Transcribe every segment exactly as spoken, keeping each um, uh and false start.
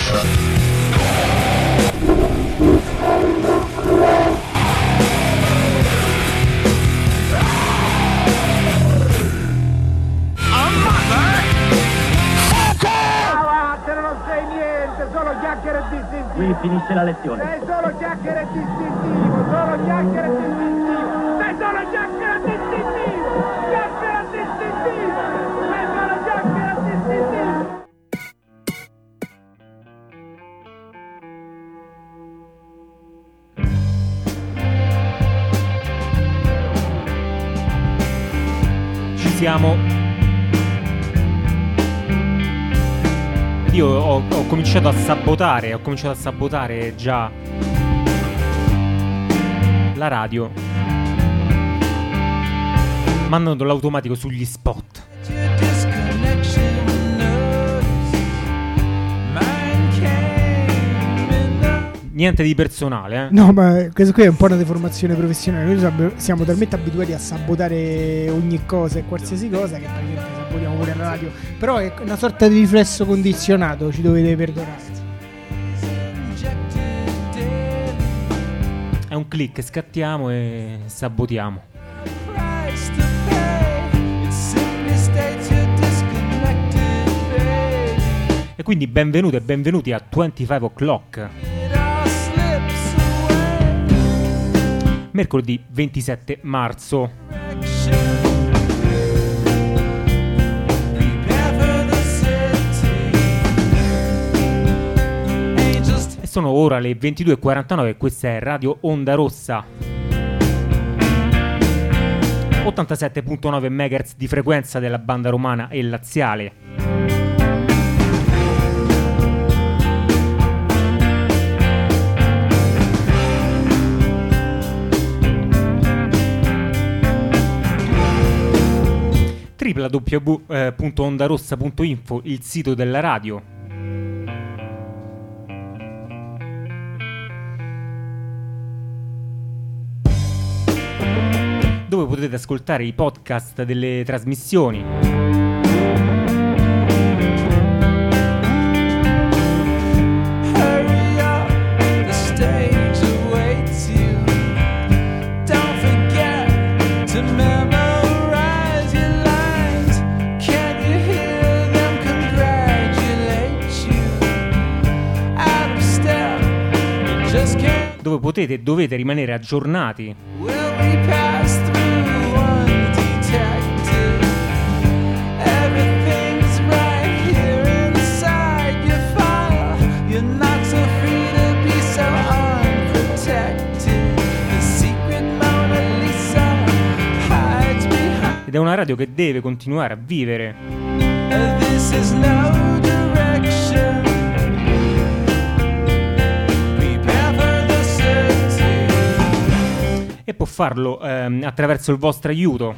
Qui finisce la lezione. Sei solo chiacchiere e distintivo, solo chiacchiere e distintivo. Sei solo chiacchiere e distintivo. Chiacchiere e distintivo. Sei solo chiacchiere e distintivo. Ci siamo. Io ho, ho cominciato a sabotare, ho cominciato a sabotare già la radio, mandando l'automatico sugli spot. Niente di personale, eh? No, ma questo qui è un po' una deformazione professionale. Noi siamo talmente abituati a sabotare ogni cosa e qualsiasi cosa che praticamente sabotiamo pure la radio. Però è una sorta di riflesso condizionato, ci dovete perdonare. È un click, scattiamo e sabotiamo. E quindi benvenute e benvenuti a venticinque O'Clock. Mercoledì ventisette marzo. E sono ora le ventidue e quarantanove e questa è Radio Onda Rossa. ottantasette virgola nove megahertz di frequenza della banda romana e laziale. w w w punto ondarossa punto info, il sito della radio. Dove potete ascoltare i podcast delle trasmissioni. Dove potete e dovete rimanere aggiornati ed è una radio che deve continuare a vivere. This is no direction. E può farlo ehm, attraverso il vostro aiuto.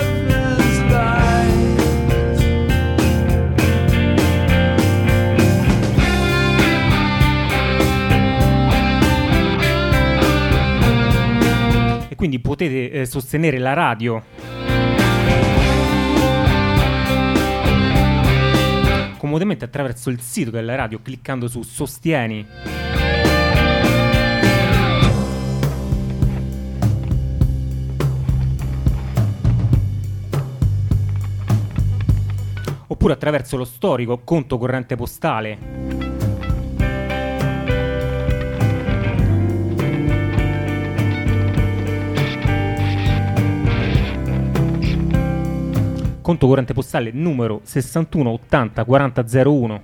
E quindi potete eh, sostenere la radio comodamente attraverso il sito della radio cliccando su Sostieni. Oppure attraverso lo storico conto corrente postale. Conto corrente postale numero sessantuno ottanta quaranta zero uno.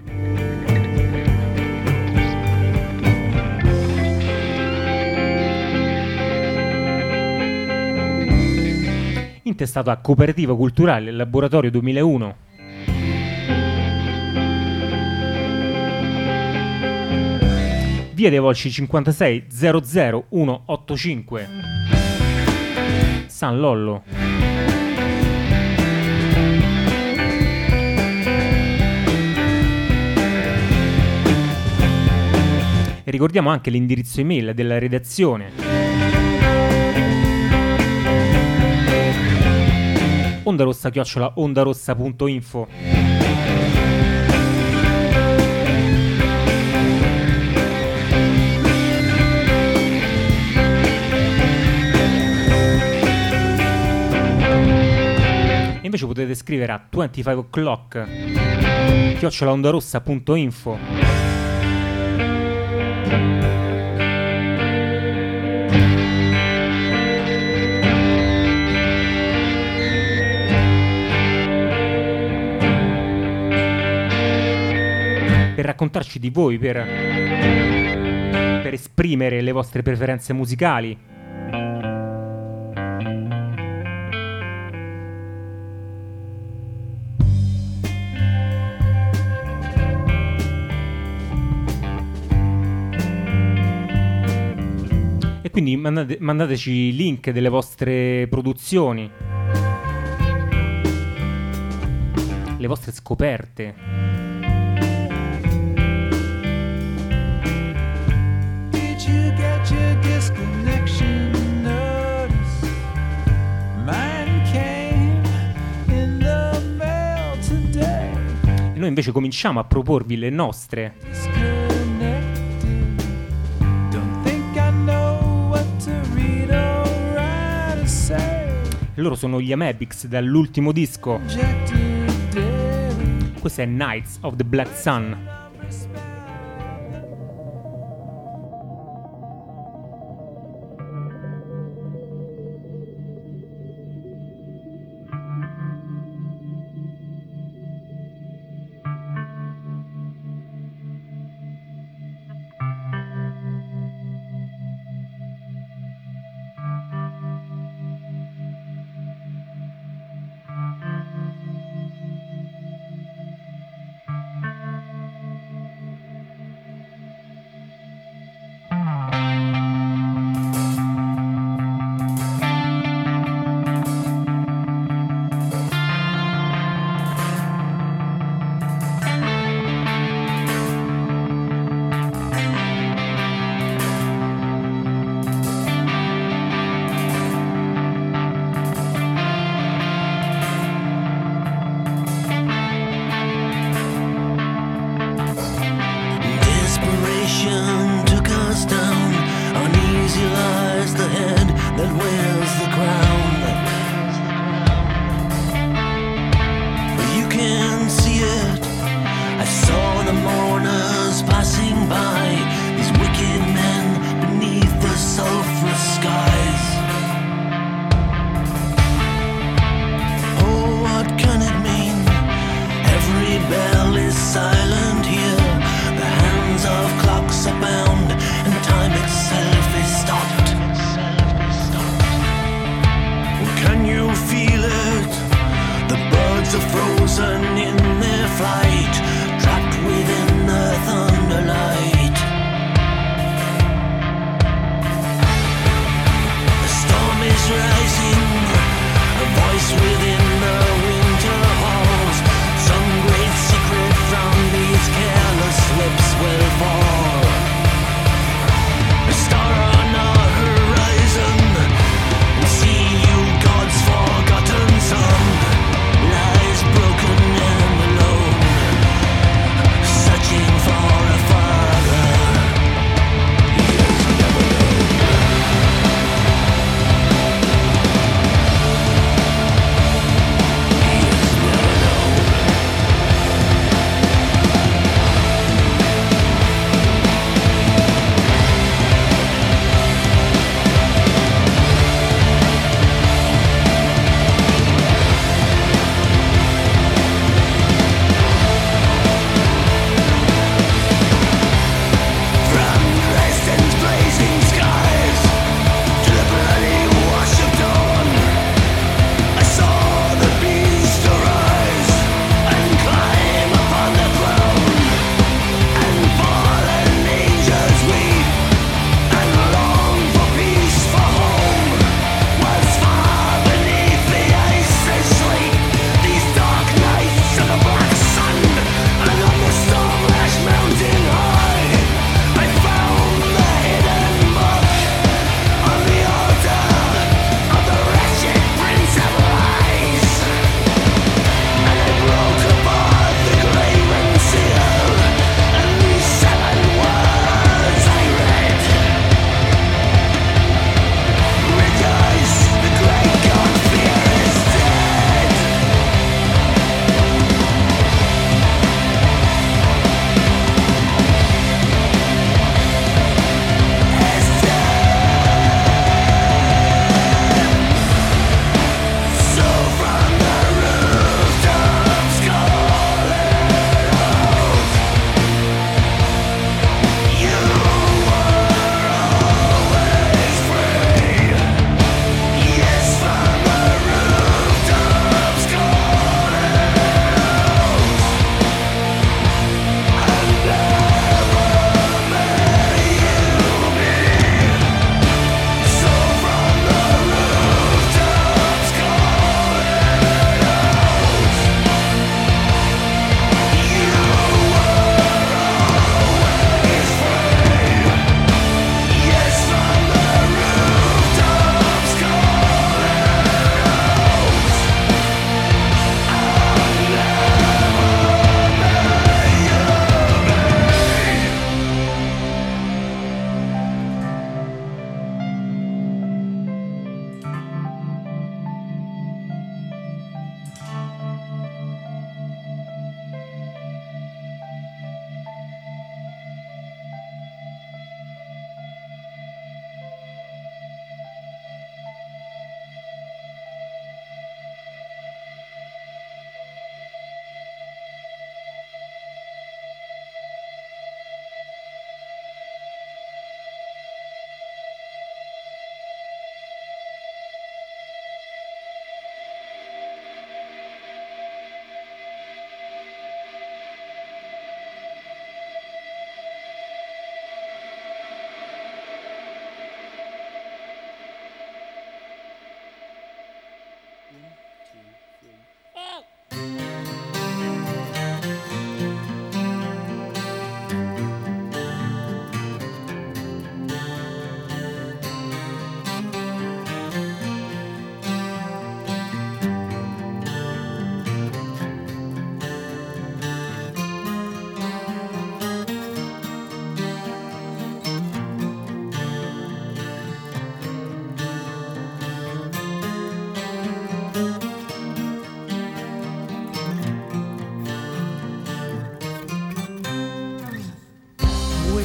Intestato a Cooperativa Culturale Laboratorio duemilauno. Via dei Volsci cinquantasei zero zero uno otto cinque, San Lollo. E ricordiamo anche l'indirizzo email della redazione: ondarossa chiocciola ondarossa punto info. invece potete scrivere a venticinque o'clock chiocciola ondarossa punto info. Per raccontarci di voi, per, per esprimere le vostre preferenze musicali. E quindi mandate, mandateci link delle vostre produzioni, le vostre scoperte. E noi invece cominciamo a proporvi le nostre. Loro sono gli Amebix dall'ultimo disco. Questo è Knights of the Black Sun. Broken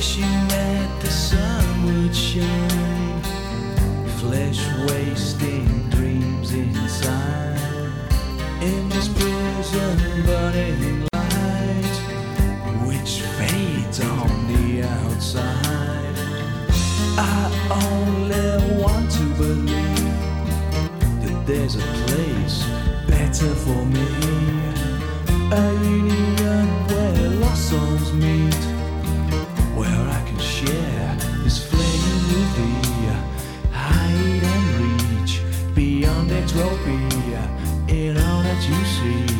wishing that the sun would shine, flesh wasting dreams inside, in this prison burning light, which fades on the outside. I only want to believe that there's a place better for me, a union where lost souls meet, where I can share this flame with thee, hide and reach beyond entropy in all that you seek.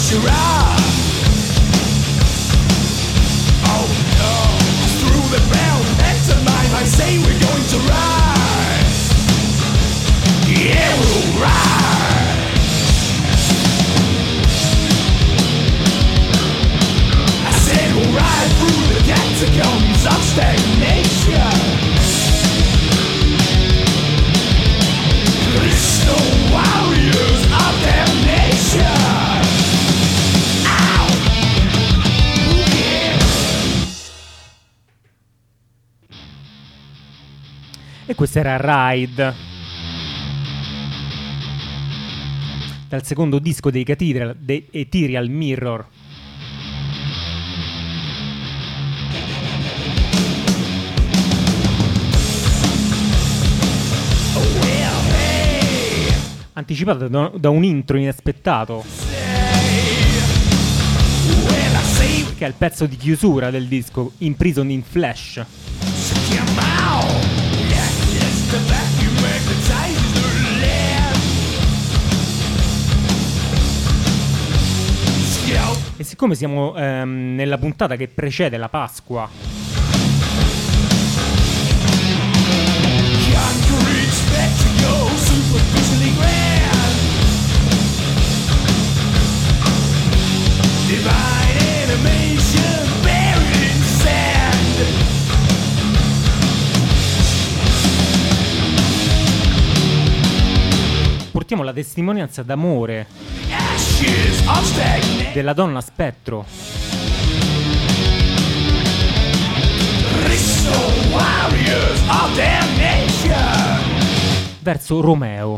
Shiraz. Oh no, through the bell, pantomime, I say we're going to ride. Yeah, we'll ride. I said we'll ride through the catacombs of stagnation. Crystal warriors of damnation. Ow! Yeah. E questo era Ride, dal secondo disco dei Cathedral, dei Ethereal Mirror. Anticipato da, da un intro inaspettato, che è il pezzo di chiusura del disco, Imprisoned in Flesh. E siccome siamo ehm, nella puntata che precede la Pasqua, portiamo la testimonianza d'amore della donna spettro verso Romeo.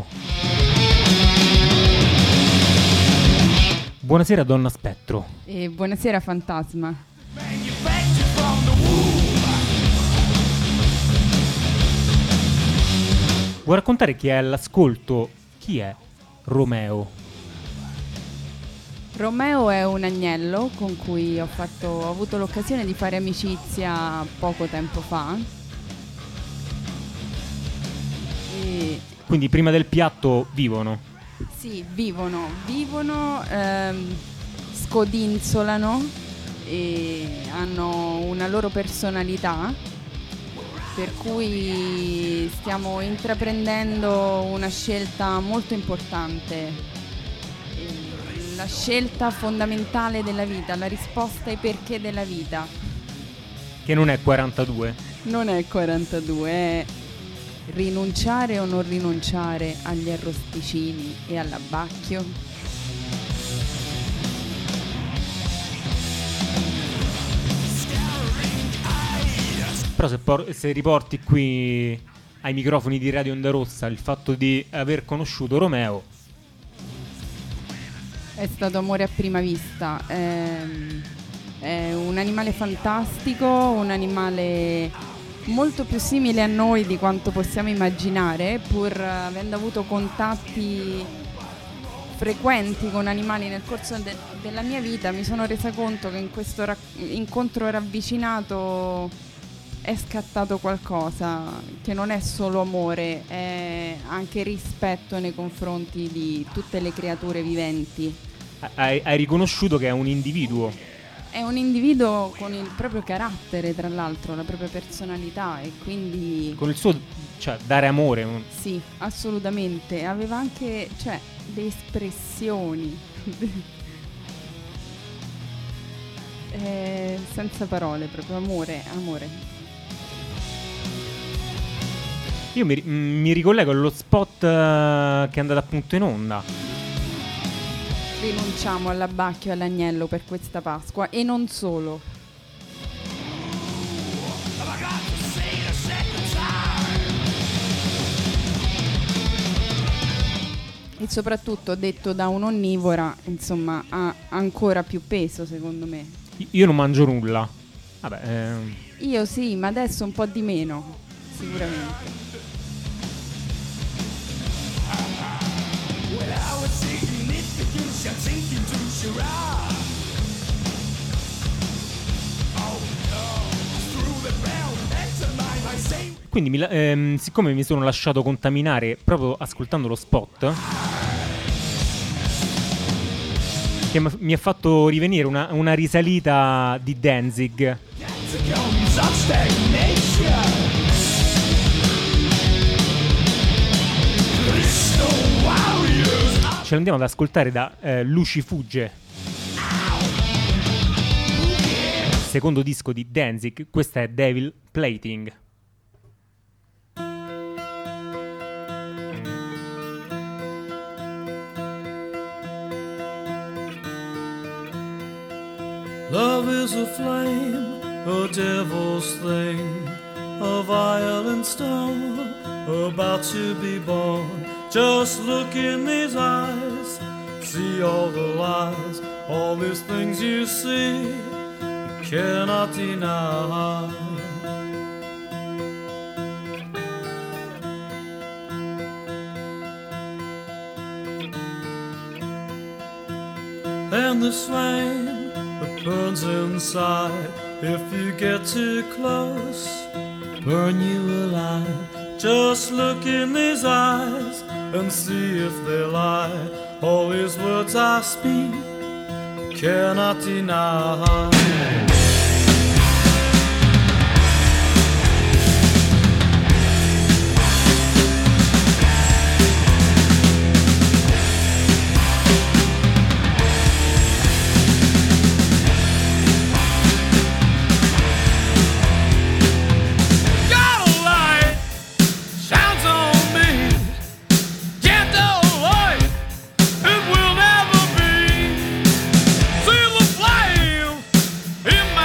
Buonasera donna spettro. E buonasera fantasma. Vuoi raccontare chi è all'ascolto? Chi è Romeo? Romeo è un agnello con cui ho, fatto, ho avuto l'occasione di fare amicizia poco tempo fa. E Quindi prima del piatto vivono? sì, vivono, vivono, ehm, scodinzolano e hanno una loro personalità, per cui stiamo intraprendendo una scelta molto importante. La scelta fondamentale della vita, la risposta ai perché della vita. Che non è quarantadue. Non è quarantadue, è rinunciare o non rinunciare agli arrosticini e all'abbacchio. Però se, por- se riporti qui ai microfoni di Radio Onda Rossa il fatto di aver conosciuto Romeo, È stato amore a prima vista. È, è un animale fantastico, un animale molto più simile a noi di quanto possiamo immaginare, pur avendo avuto contatti frequenti con animali nel corso de- della mia vita. Mi sono resa conto che in questo ra- incontro ravvicinato è scattato qualcosa che non è solo amore, è anche rispetto nei confronti di tutte le creature viventi. hai, hai riconosciuto che è un individuo. È un individuo con il proprio carattere, tra l'altro, la propria personalità, e quindi Con il suo, cioè, dare amore. sì, assolutamente. Aveva anche, cioè, le espressioni eh, senza parole, proprio amore, amore. Io mi, mi ricollego allo spot uh, che è andato appunto in onda. Rinunciamo all'abbacchio e all'agnello per questa Pasqua, e non solo. E soprattutto, detto da un'onnivora, insomma, ha ancora più peso, secondo me. Io non mangio nulla. Vabbè, ehm, Io sì, ma adesso un po' di meno, sicuramente. quindi mi la- ehm, siccome mi sono lasciato contaminare proprio ascoltando lo spot, che m- mi ha fatto rivenire una, una risalita di Danzig. Ce l'andiamo ad ascoltare da eh, Luci Fugge, secondo disco di Danzig. Questa è Devil Plating. Love is a flame, a devil's thing, a violent star about to be born. Just look in these eyes, see all the lies, all these things you see, you cannot deny. And this flame that burns inside, if you get too close, burn you alive. Just look in these eyes and see if they lie. All these words I speak cannot deny. In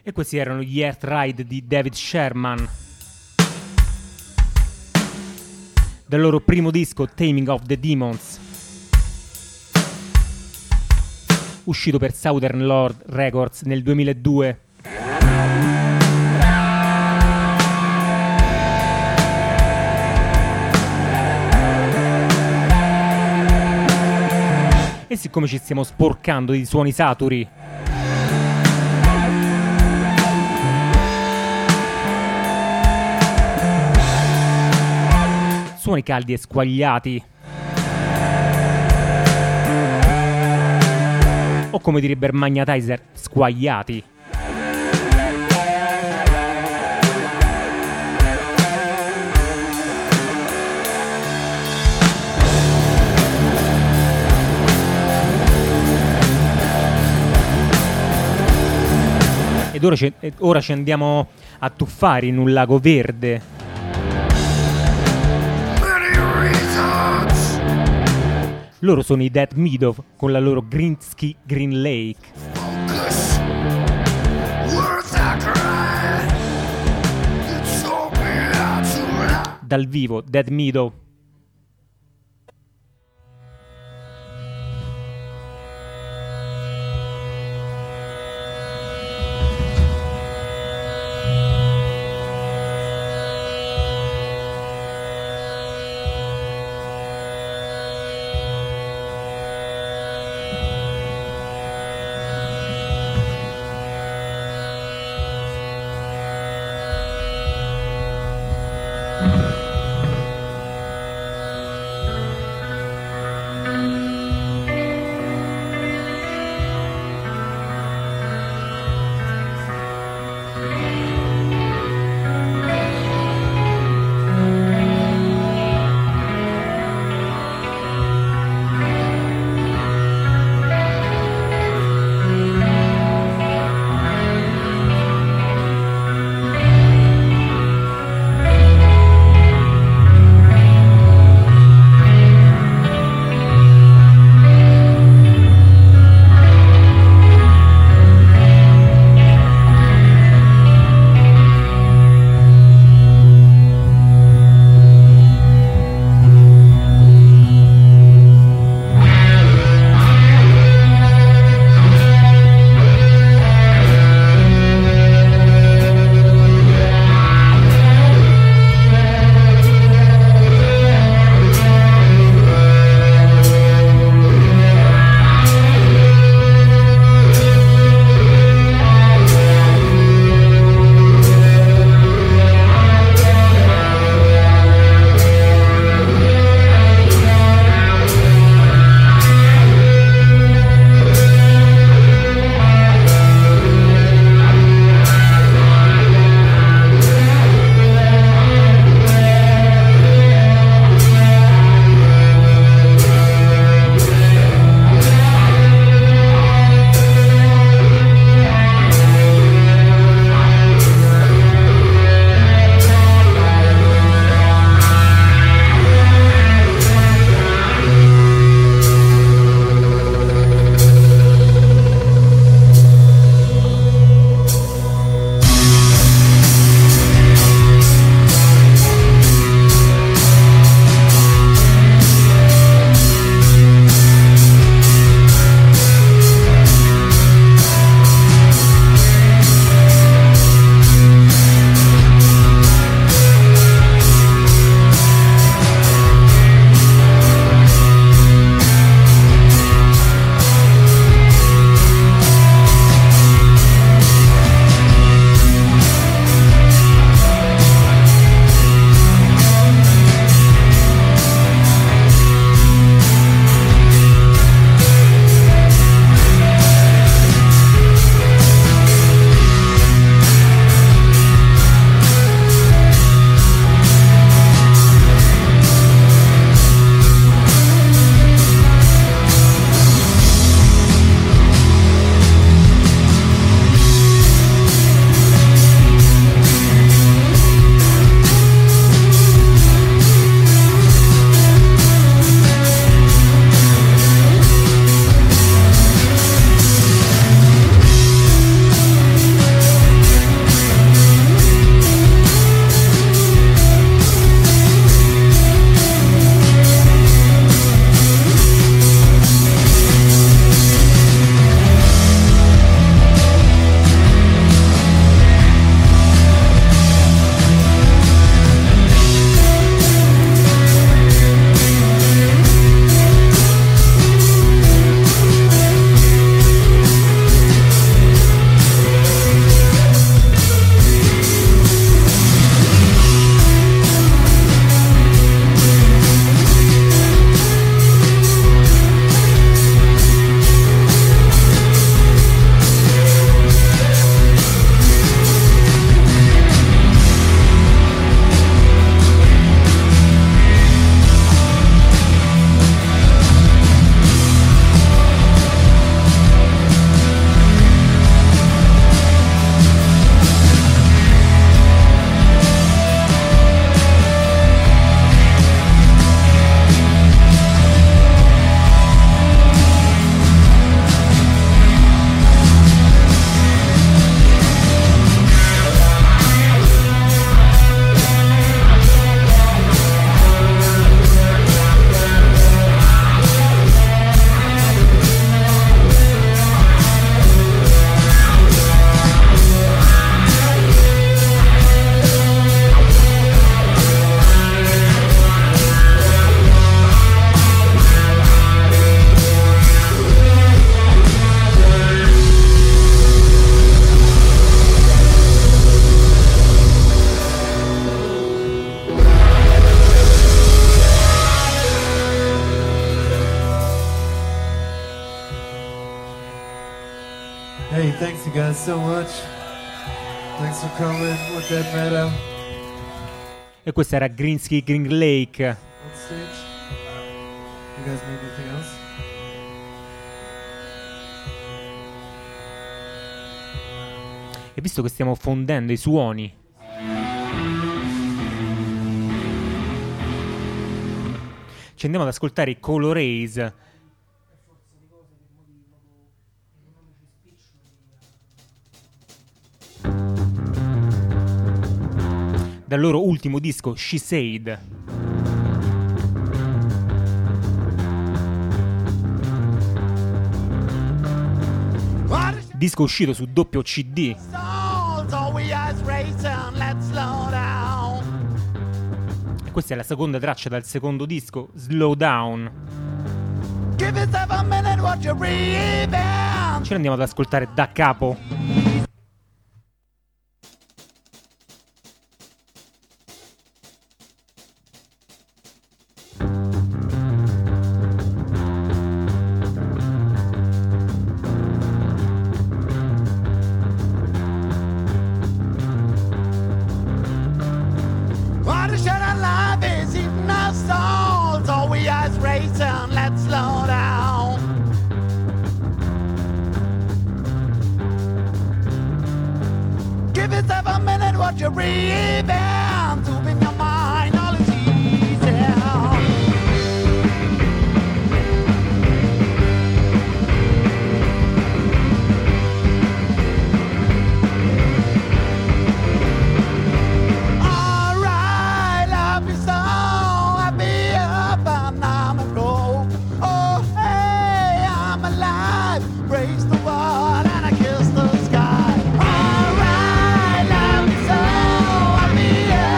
E questi erano gli Earth Ride di David Sherman, del loro primo disco Taming of the Demons, uscito per Southern Lord Records nel duemiladue. E siccome ci stiamo sporcando di suoni saturi, suoni caldi e squagliati, o come direbbe il Magnetizer, squagliati, ed ora ci, ed ora ci andiamo a tuffare in un lago verde. Loro sono i Dead Meadow con la loro Greensky Green Lake. Dal vivo, Dead Meadow. Thanks you guys so much. Thanks for coming with that metal. E questo era Greensky Green Lake. On stage. You guys need anything else? E visto che stiamo fondendo i suoni, ci andiamo ad ascoltare i Color-Ace. Dal loro ultimo disco She Said. Disco uscito su doppio C D. E questa è la seconda traccia dal secondo disco, Slow Down. Ce l'andiamo ad ascoltare da capo. Yeah.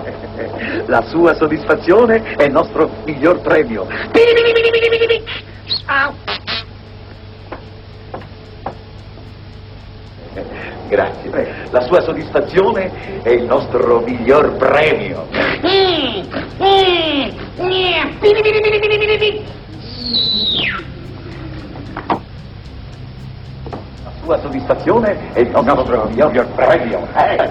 La sua soddisfazione è il nostro miglior premio. Grazie. La sua soddisfazione è il nostro miglior premio. La sua soddisfazione è il nostro miglior premio.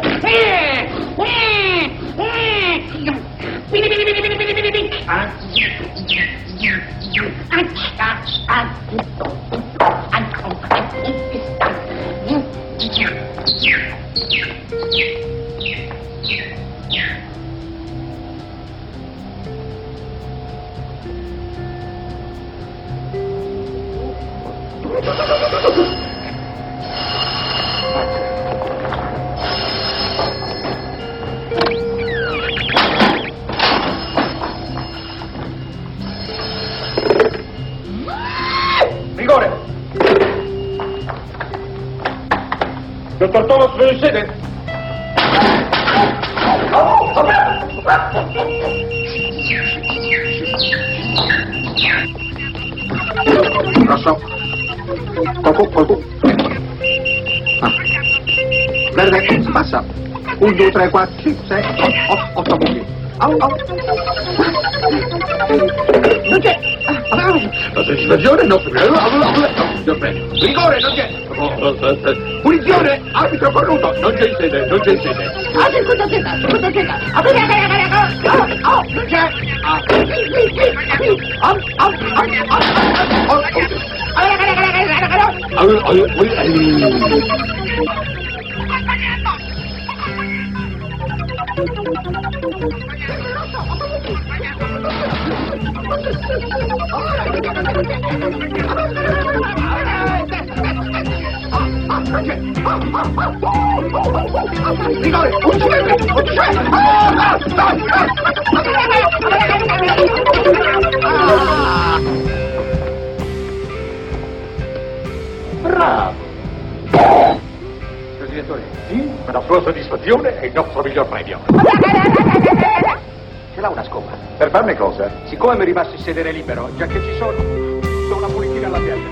Rigore! Dottor Thomas, ve ne siete? Rosso. Coco, coco. Ah. Verde, passa. uno, due, tre, quattro, cinque, sei, otto, otto buchi. Au, au. Non c'è. La soddisfazione è il nostro miglior premio. Rigore, non c'è. Punizione, arbitro cornuto. Non c'è in sede, non c'è in sede. Ah, sì, scusa, senta, scusa, senta. Oh, non c'è. Ah, sì, sì, sì. Am, am, am, Rigore, un centimetro, un Bravo! Direttore, sì, ma la sua soddisfazione è il nostro miglior premio. Ce l'ha una scopa? Per farne cosa? Siccome mi ribassi il sedere libero, già che ci sono, do una pulitina alla pianta.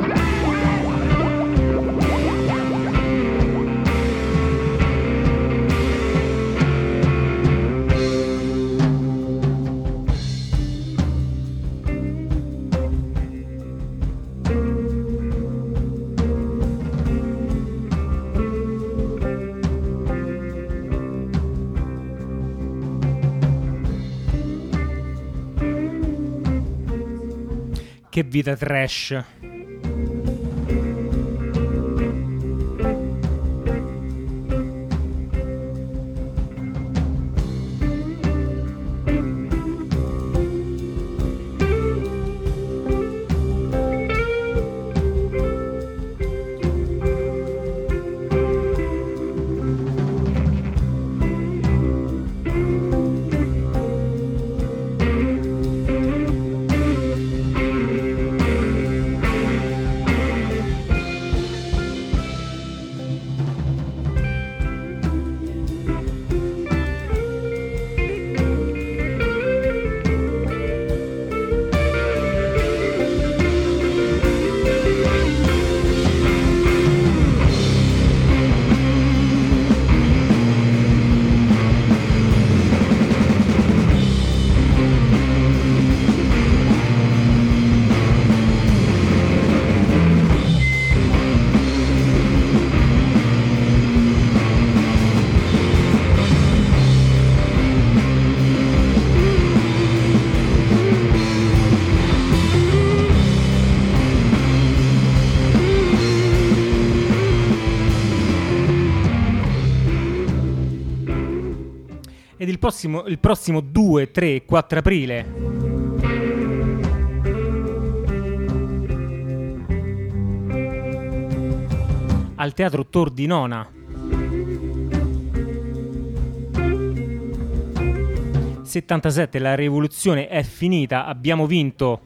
Che vita trash. Ed il prossimo, il prossimo due, tre, quattro aprile al Teatro Tor di Nona. settantasette, la rivoluzione è finita, abbiamo vinto.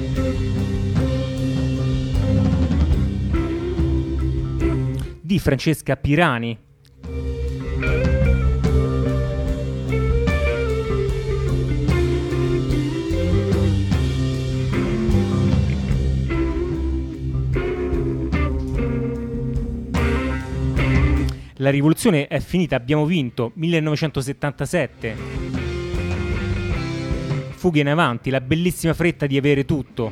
Di Francesca Pirani. La rivoluzione è finita, abbiamo vinto. millenovecentosettantasette. Fughe in avanti, la bellissima fretta di avere tutto.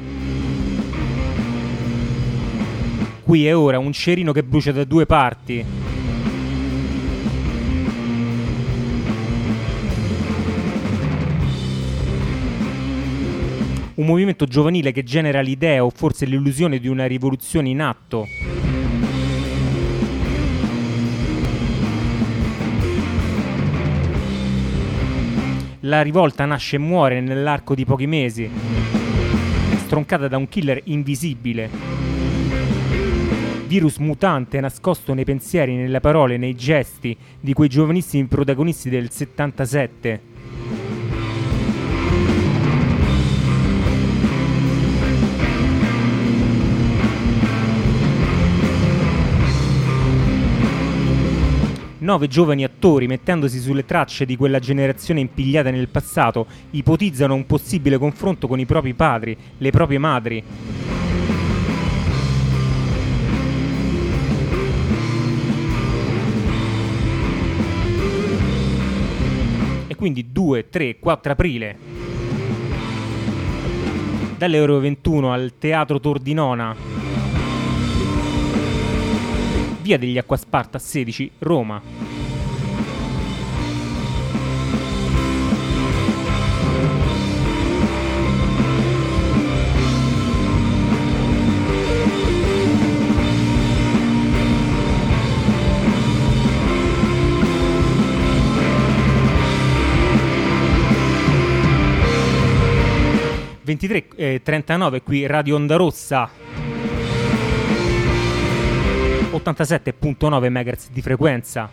Qui e ora un cerino che brucia da due parti. Un movimento giovanile che genera l'idea o forse l'illusione di una rivoluzione in atto. La rivolta nasce e muore nell'arco di pochi mesi, stroncata da un killer invisibile. Virus mutante nascosto nei pensieri, nelle parole, nei gesti di quei giovanissimi protagonisti del settantasette. Nove giovani attori, mettendosi sulle tracce di quella generazione impigliata nel passato, ipotizzano un possibile confronto con i propri padri, le proprie madri. E quindi due, tre, quattro aprile. Dalle ore ventuno al Teatro Tordinona, via degli Acquasparta sedici, Roma. ventitré e trentanove qui Radio Onda Rossa, ottantasette virgola nove megahertz di frequenza.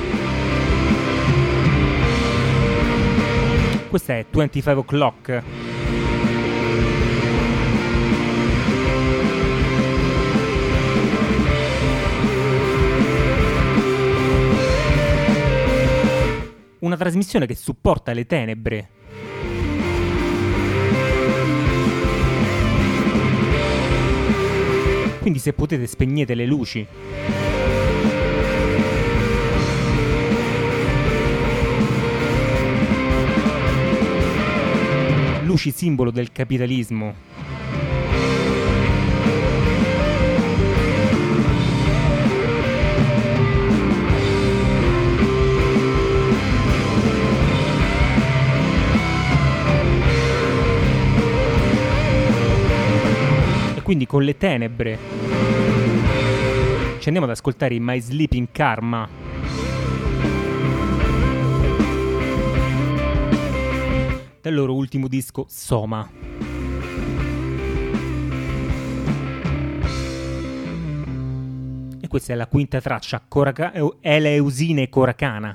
Questa è venticinque o'clock. Una trasmissione che supporta le tenebre. Quindi se potete spegnete le luci. Luci simbolo del capitalismo. E quindi con le tenebre ci andiamo ad ascoltare i My Sleeping Karma. Dal loro ultimo disco Soma. E questa è la quinta traccia, Coraca- Eleusine Coracana.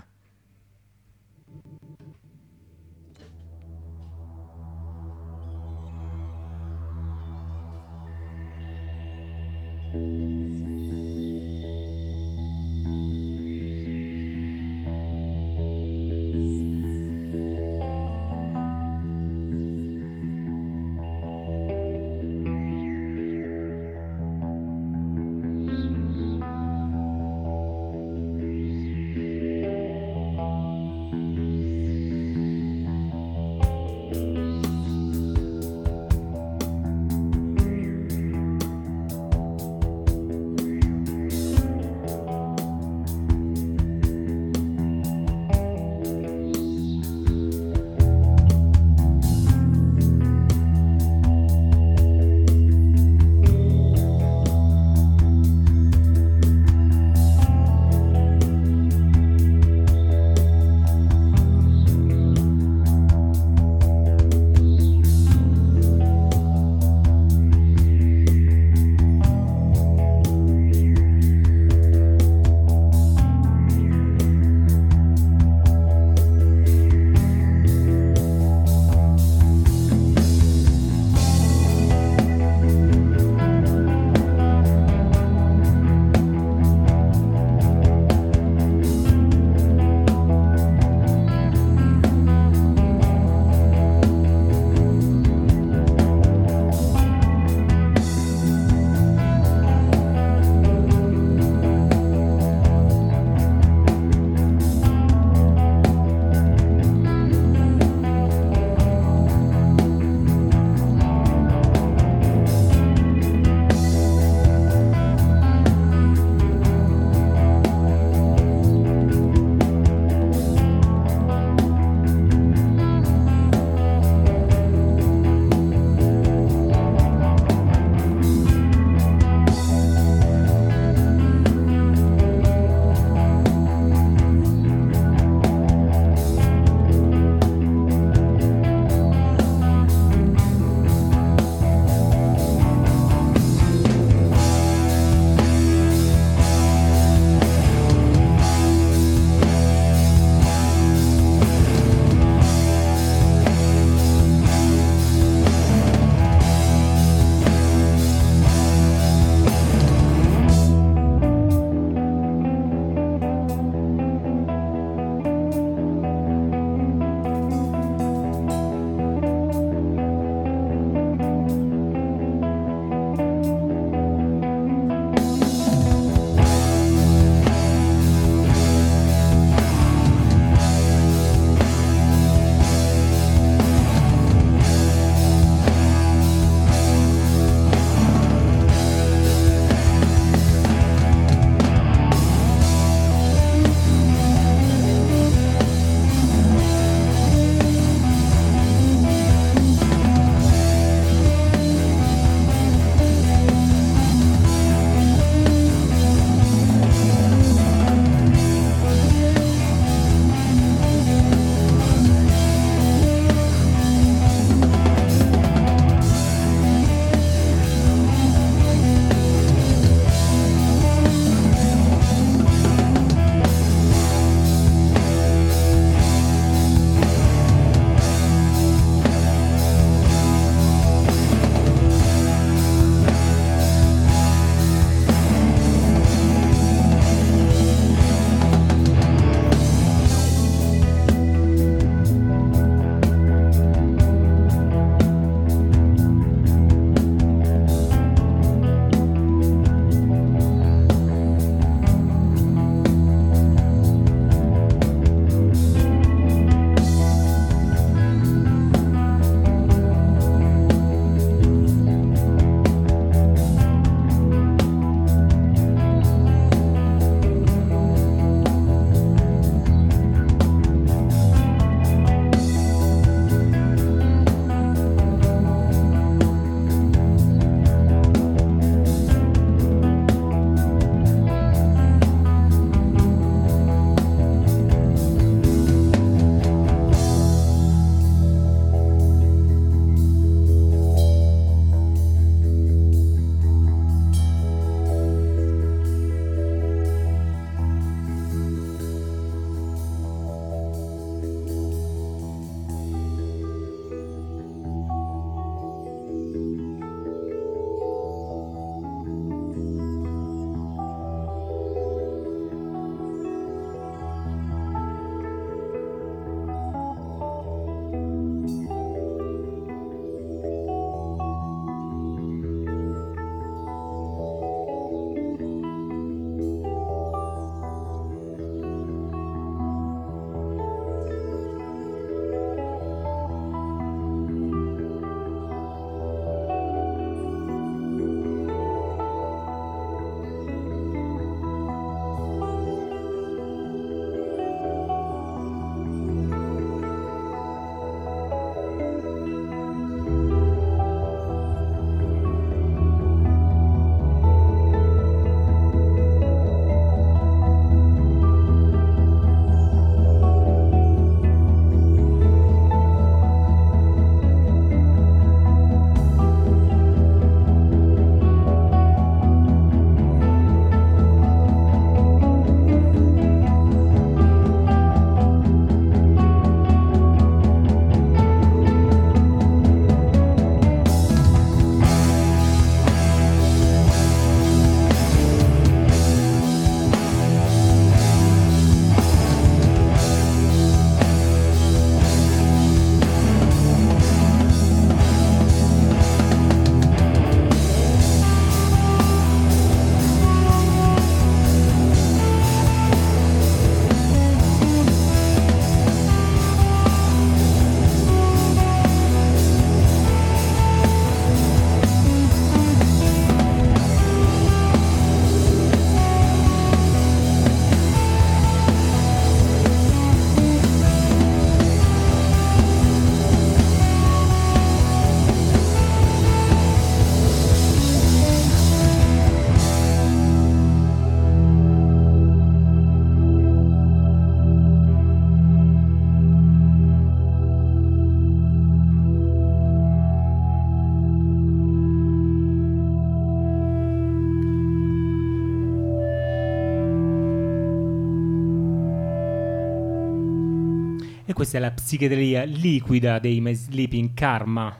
questa è la psichedelia liquida dei My Sleeping Karma.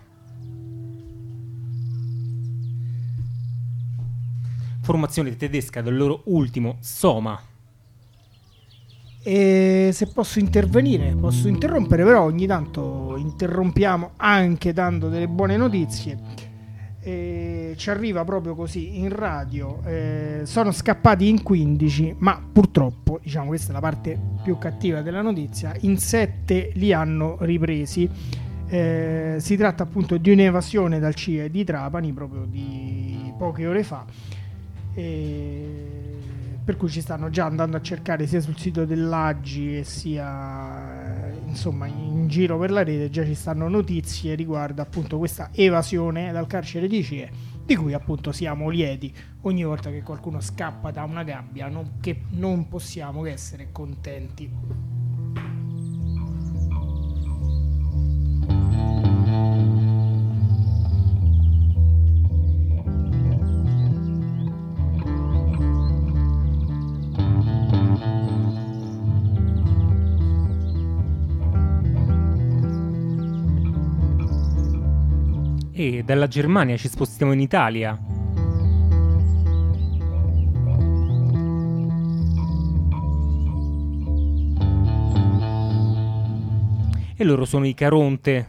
Formazione tedesca del loro ultimo Soma. E se posso intervenire, posso interrompere, però ogni tanto interrompiamo anche dando delle buone notizie. E ci arriva proprio così in radio. Eh, sono scappati in quindici, ma purtroppo, diciamo, questa è la parte più cattiva della notizia, in sette li hanno ripresi. Eh, si tratta appunto di un'evasione dal C I E di Trapani proprio di poche ore fa. E per cui ci stanno già andando a cercare sia sul sito dell'A G I e sia insomma in giro per la rete, già ci stanno notizie riguardo appunto questa evasione dal carcere di C I E, di cui appunto siamo lieti ogni volta che qualcuno scappa da una gabbia, non, che non possiamo che essere contenti. E dalla Germania ci spostiamo in Italia. E loro sono i Caronte.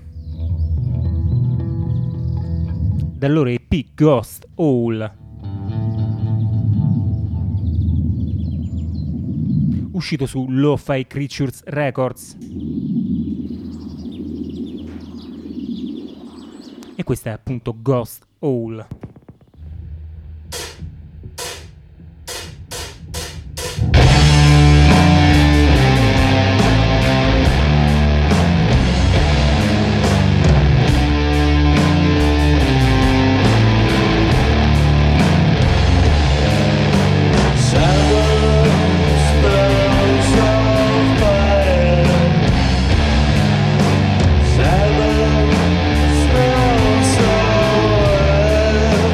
Dal loro E P Ghost Hole, uscito su Lo-Fi Creatures Records. E questa è appunto Ghost Hole. Silence, smells of fire.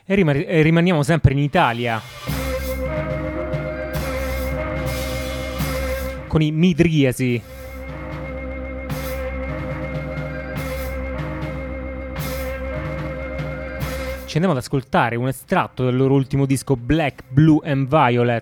E rima- e rimaniamo sempre in Italia con i Midriasi. Ci andiamo ad ascoltare un estratto del loro ultimo disco Black, Blue and Violet.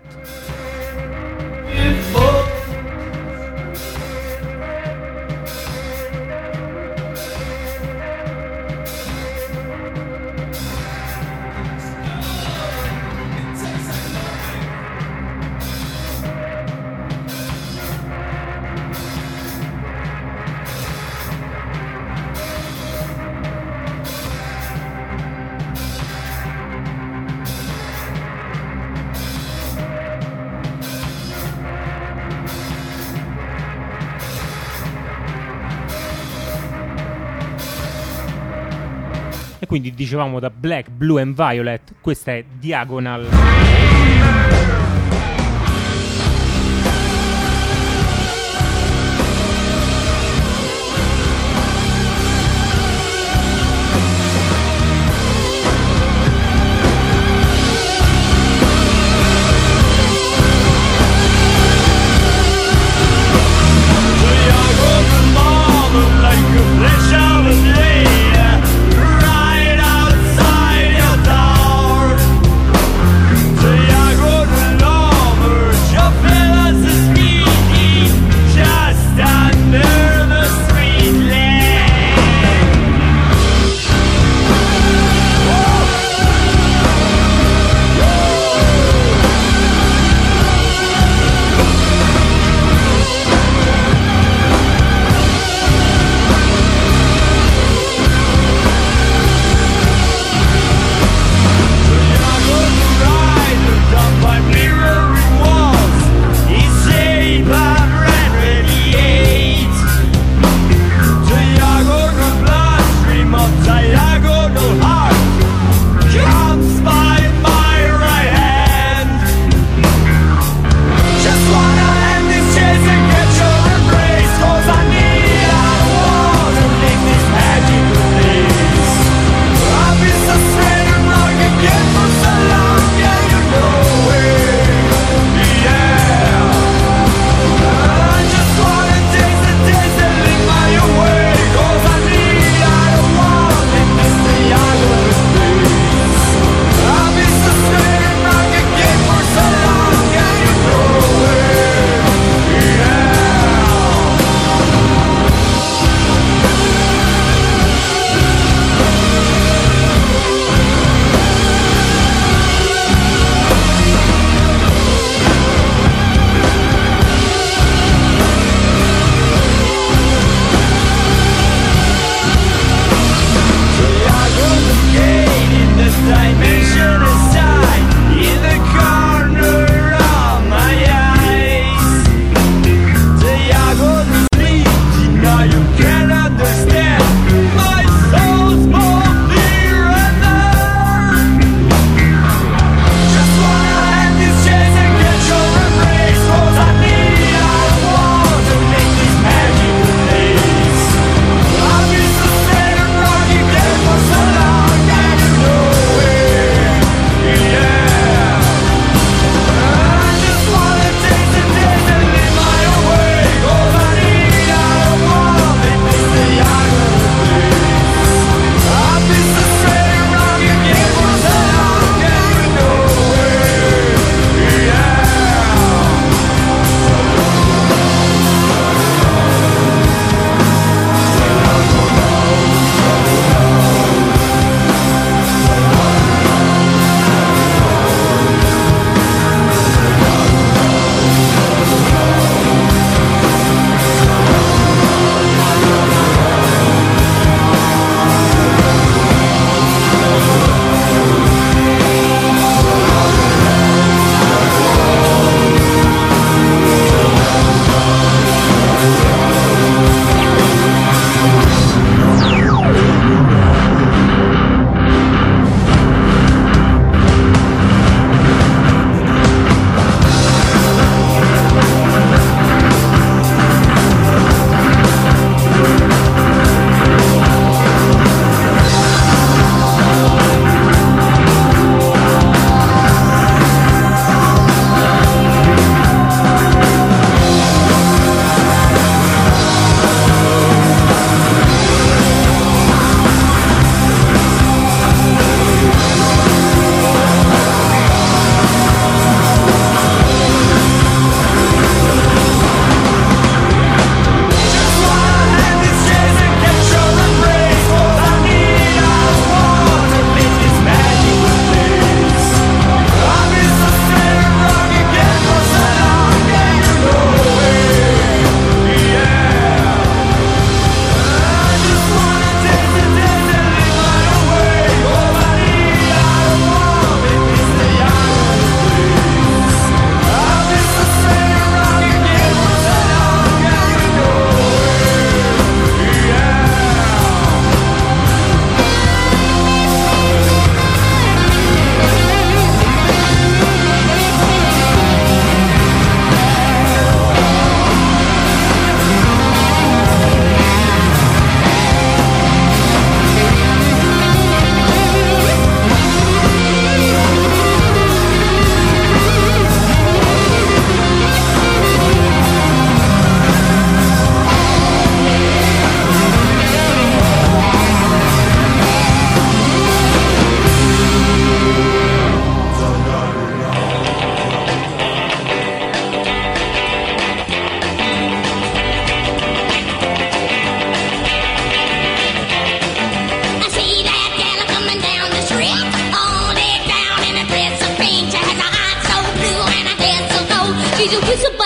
E quindi dicevamo da Black, Blue and Violet, questa è Diagonal. Right outside your door.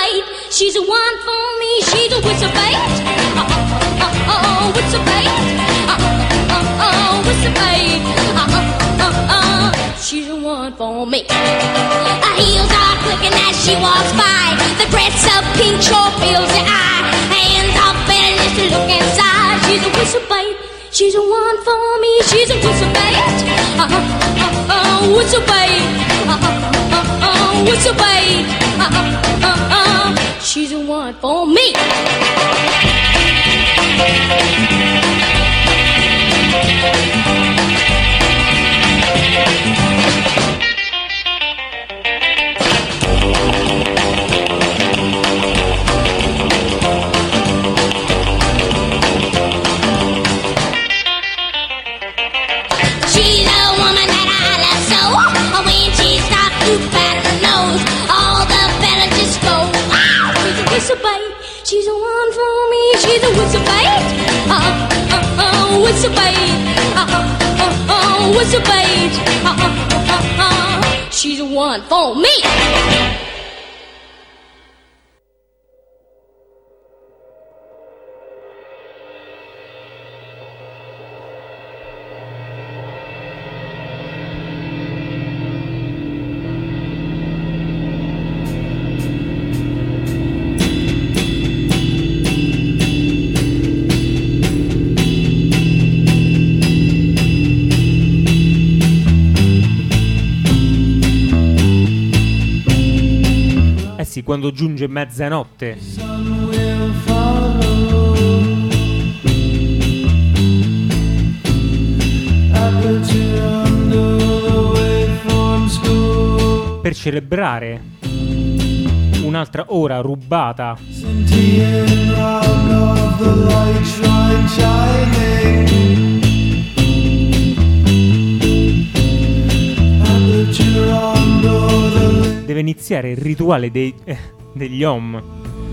bait. She's the one for me. She's a whistle bait. Oh, oh, oh, oh, whistle bait. Oh, oh, oh, whistle bait. Oh, oh, oh, oh, she's the one for me. Her heels are clicking as she walks by. The breaths of pink sure fills the eye. Hands are bending just to look inside. She's a whistle bait. She's the one for me. She's a whistle bait. Oh, oh, oh, whistle bait. Oh, oh, oh, whistle bait. Oh, oh, oh, she's the one for me. She's a woman that I love so. When she stops to pat her nose, all the fellas just go, wow. She's a whistle bait. She's the one for me. She's a whistle bait. Oh, oh, oh, whistle bait. Oh, oh, oh, whistle bait. Oh, oh, oh, oh, she's the one for me. Sì, quando giunge mezzanotte. Per celebrare un'altra ora rubata. Deve iniziare il rituale dei, eh, degli Om.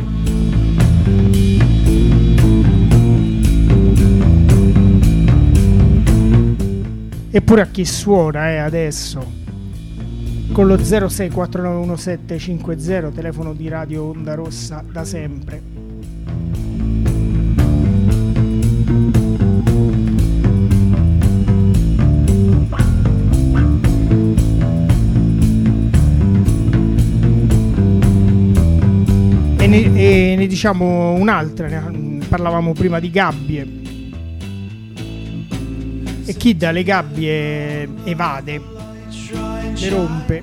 Eppure a chi suona eh, adesso con lo zero sei quattro nove uno sette cinque zero, telefono di Radio Onda Rossa da sempre. E ne, e ne diciamo un'altra, ne parlavamo prima di gabbie. E chi dalle gabbie evade, le rompe.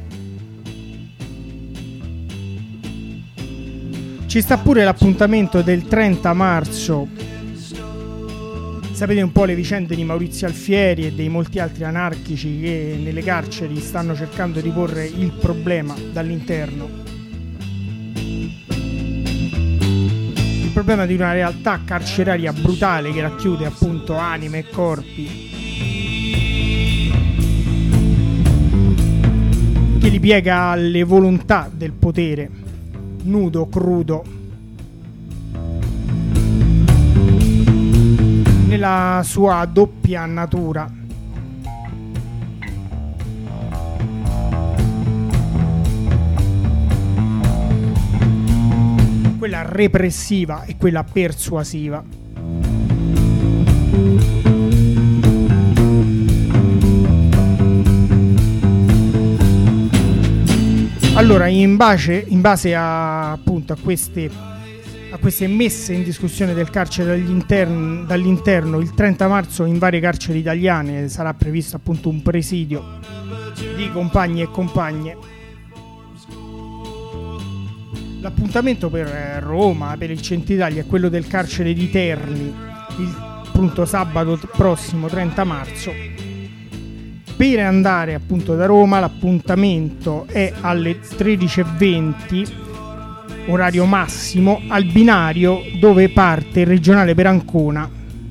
Ci sta pure l'appuntamento del trenta marzo. Sapete un po' le vicende di Maurizio Alfieri e dei molti altri anarchici che nelle carceri stanno cercando di porre il problema dall'interno. Il problema di una realtà carceraria brutale che racchiude appunto anime e corpi, che li piega alle volontà del potere, nudo, crudo, nella sua doppia natura. Quella repressiva e quella persuasiva. Allora, in base, in base a, appunto a queste, a queste messe in discussione del carcere dall'interno, dall'interno, il trenta marzo in varie carceri italiane sarà previsto appunto un presidio di compagni e compagne. L'appuntamento per Roma, per il Centro Italia, è quello del carcere di Terni, il appunto sabato prossimo trenta marzo. Per andare appunto da Roma l'appuntamento è alle tredici e venti, orario massimo, al binario dove parte il regionale per Ancona.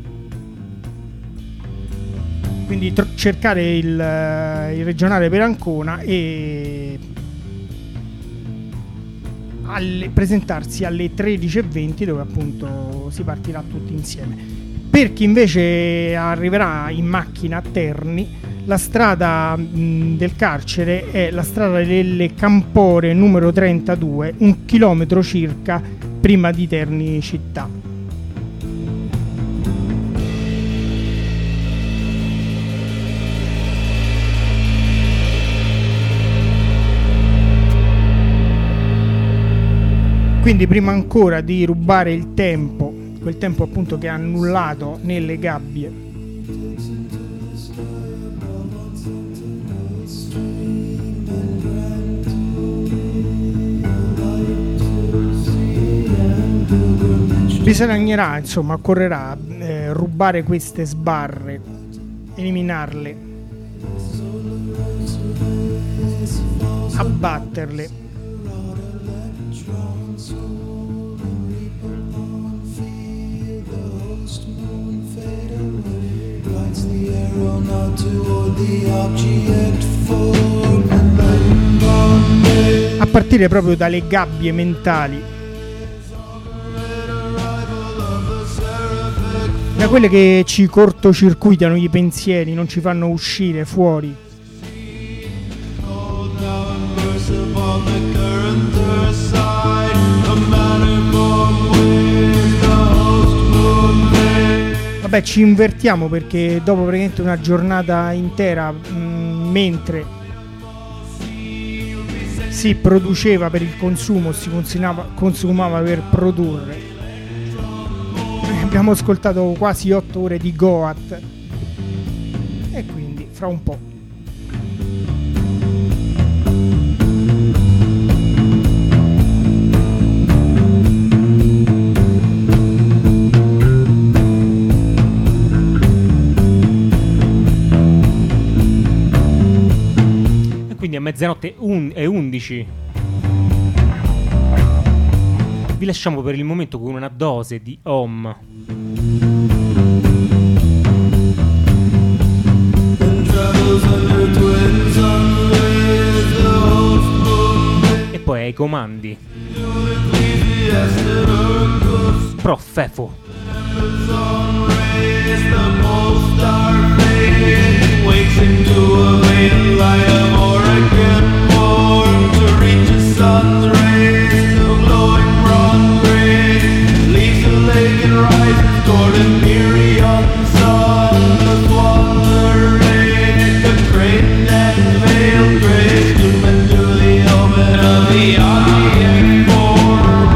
Quindi tro- cercare il, il regionale per Ancona e alle, presentarsi alle tredici e venti, dove appunto si partirà tutti insieme. Per chi invece arriverà in macchina a Terni, La strada mh, del carcere è la strada delle Campore numero trentadue, un chilometro circa prima di Terni città. Quindi prima ancora di rubare il tempo, quel tempo appunto che ha annullato nelle gabbie, bisognerà, insomma, occorrerà eh, rubare queste sbarre, eliminarle, abbatterle. A partire proprio dalle gabbie mentali, da quelle che ci cortocircuitano i pensieri, non ci fanno uscire fuori. Vabbè, ci invertiamo perché dopo praticamente una giornata intera mh, mentre si produceva per il consumo, si consumava, consumava per produrre, abbiamo ascoltato quasi otto ore di Goat e quindi fra un po'. Quindi a mezzanotte e undici vi lasciamo per il momento con una dose di Om. E poi ai comandi Profefo. Wakes into a lane light of Oregon born to reach a sun's rays, a glowing bronze grace, leaves a lake and rises toward Empyrean sun. The swan rain, the crane and veiled grace, doom into the open of the audience form.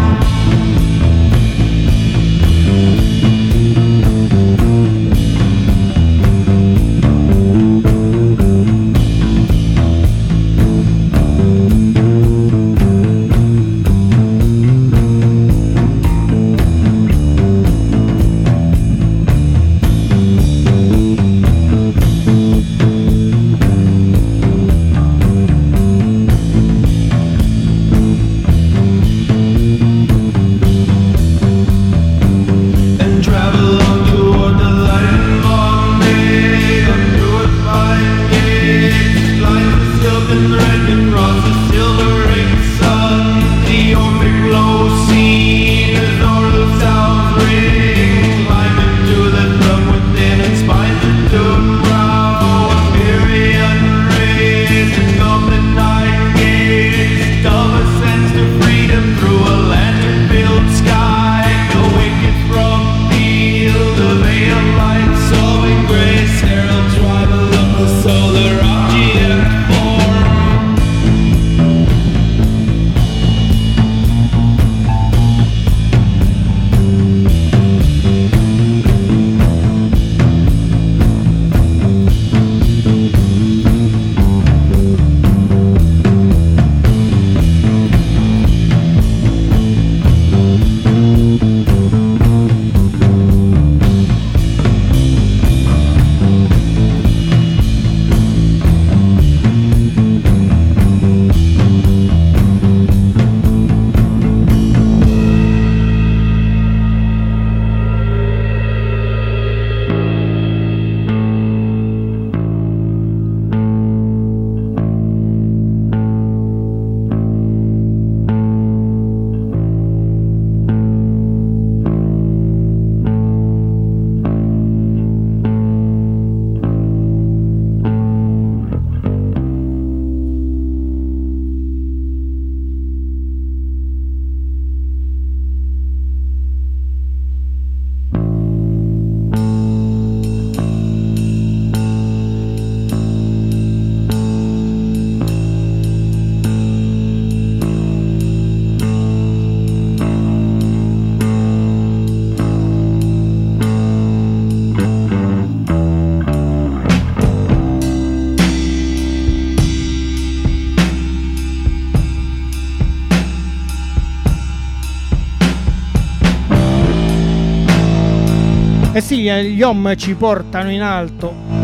Eh sì, gli Om ci portano in alto.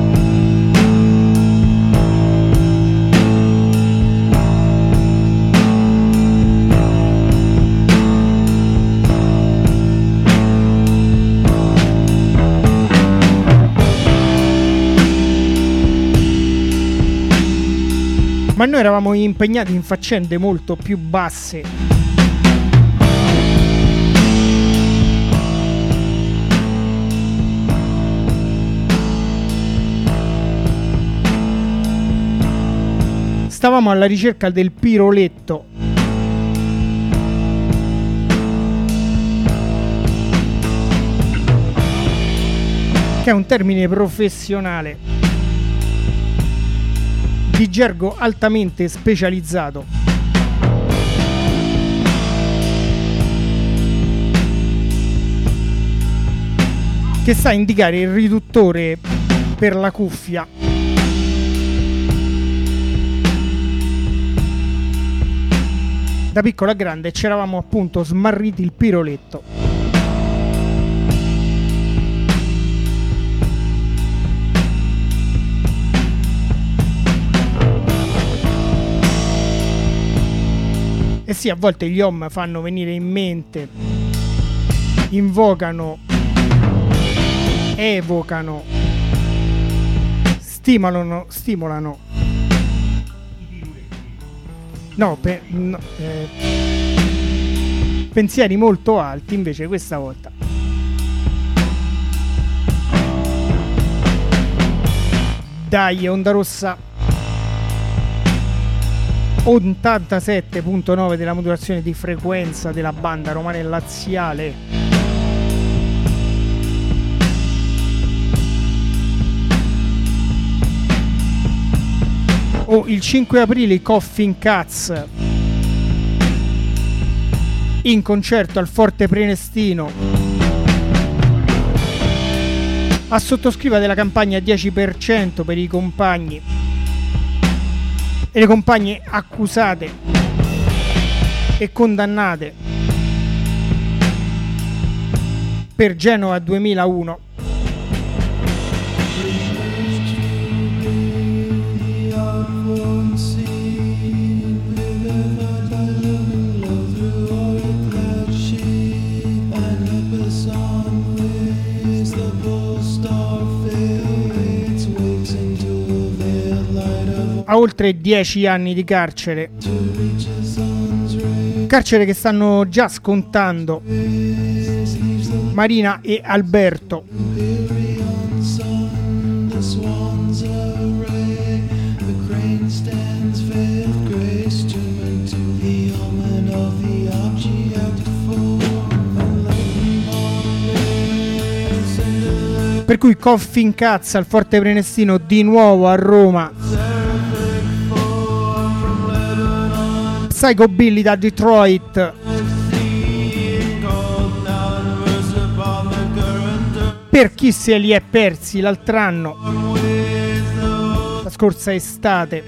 Ma noi eravamo impegnati in faccende molto più basse. Stavamo alla ricerca del piroletto. Che è un termine professionale di gergo altamente specializzato, che sta a indicare il riduttore per la cuffia. Da piccolo a grande ci eravamo appunto smarriti il piroletto. E sì, a volte gli Om fanno venire in mente, invocano, evocano, stimolano, stimolano. No, pe, no eh, pensieri molto alti invece questa volta. Dai, Onda Rossa ottantasette virgola nove della modulazione di frequenza della banda romana e laziale. Oh, il cinque aprile i Coffin Cats in concerto al Forte Prenestino a sottoscriva della campagna dieci per cento per i compagni e le compagne accusate e condannate per Genova duemilauno. A oltre dieci anni di carcere, carcere che stanno già scontando Marina e Alberto. Per cui Coffin Cats al Forte Prenestino di nuovo a Roma. Psycho Billy da Detroit. Per chi se li è persi l'altro anno, la scorsa estate,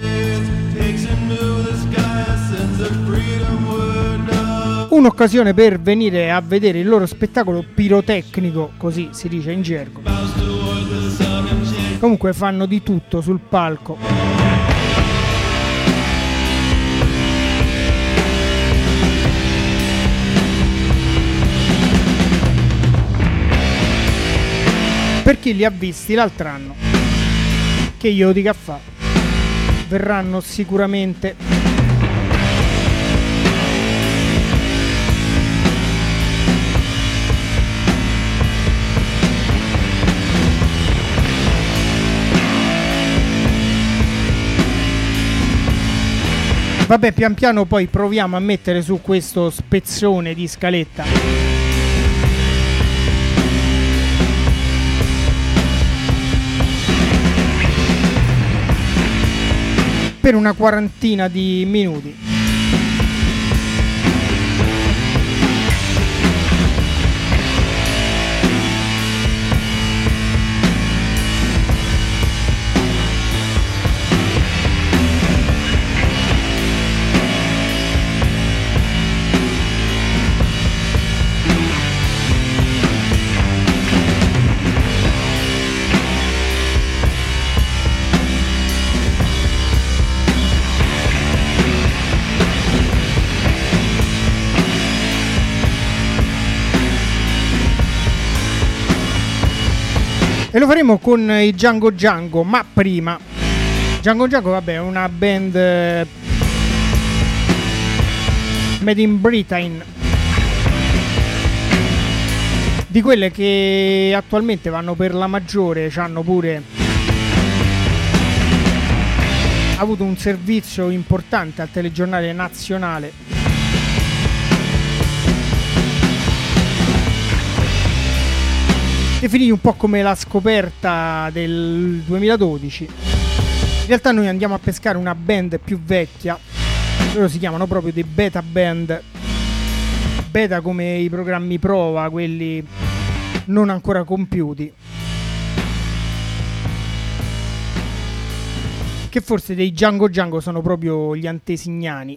un'occasione per venire a vedere il loro spettacolo pirotecnico, così si dice in gergo. Comunque fanno di tutto sul palco. Per chi li ha visti l'altro anno, che io dica fa, verranno sicuramente. Vabbè, pian piano poi proviamo a mettere su questo spezzone di scaletta. Per una quarantina di minuti. E lo faremo con i Django Django, ma prima Django Django, vabbè, è una band eh, made in Britain, di quelle che attualmente vanno per la maggiore, hanno pure avuto un servizio importante al telegiornale nazionale. Definiti un po' come la scoperta del duemiladodici. In realtà noi andiamo a pescare una band più vecchia, loro si chiamano proprio dei beta band, beta come i programmi prova, quelli non ancora compiuti, che forse dei Django Django sono proprio gli antesignani.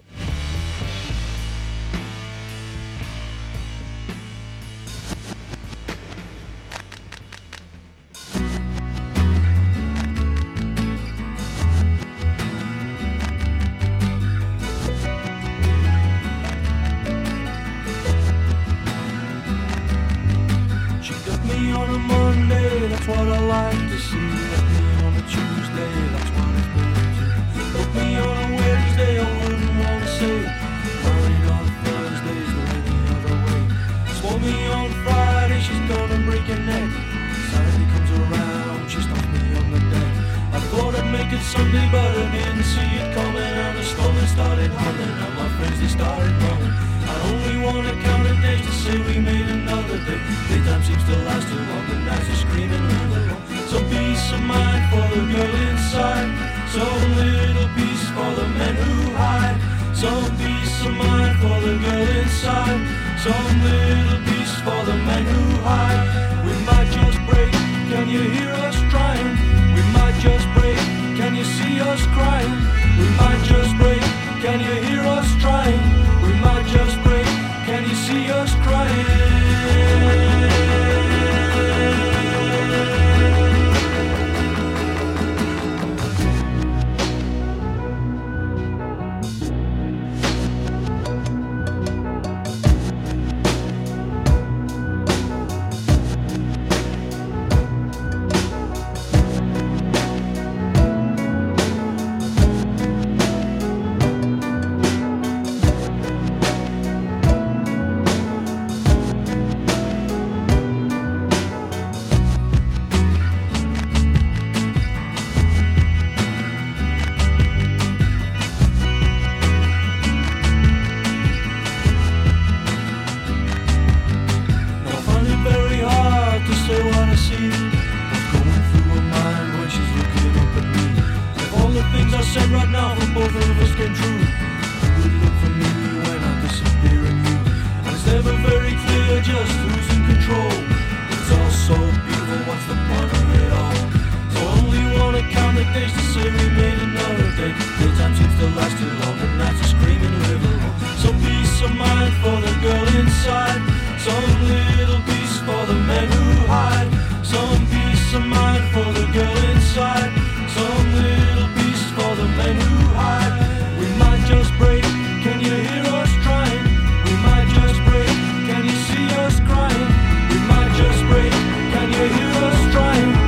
On a Monday, that's what I like to see. Let me on a Tuesday, that's what it's meant to. Put me on a Wednesday, I wouldn't want to say. Married on Thursdays, the way the other way. Swore me on Friday, she's gonna break her neck. Saturday comes around, she stops me on the deck. I thought I'd make it Sunday, but I didn't see it coming. And the storm had started humming, and my friends, they started running. I only wanna count the days to say we made another day. Daytime seems to last too long, the nights are screaming live along. Some peace of mind for the girl inside, some little peace for the men who hide. Some peace of mind for the girl inside, some little peace for the men who hide. We might just break, can you hear us trying? We might just break, can you see us crying? We might just break, can you hear us trying? We might just break, can you see us crying?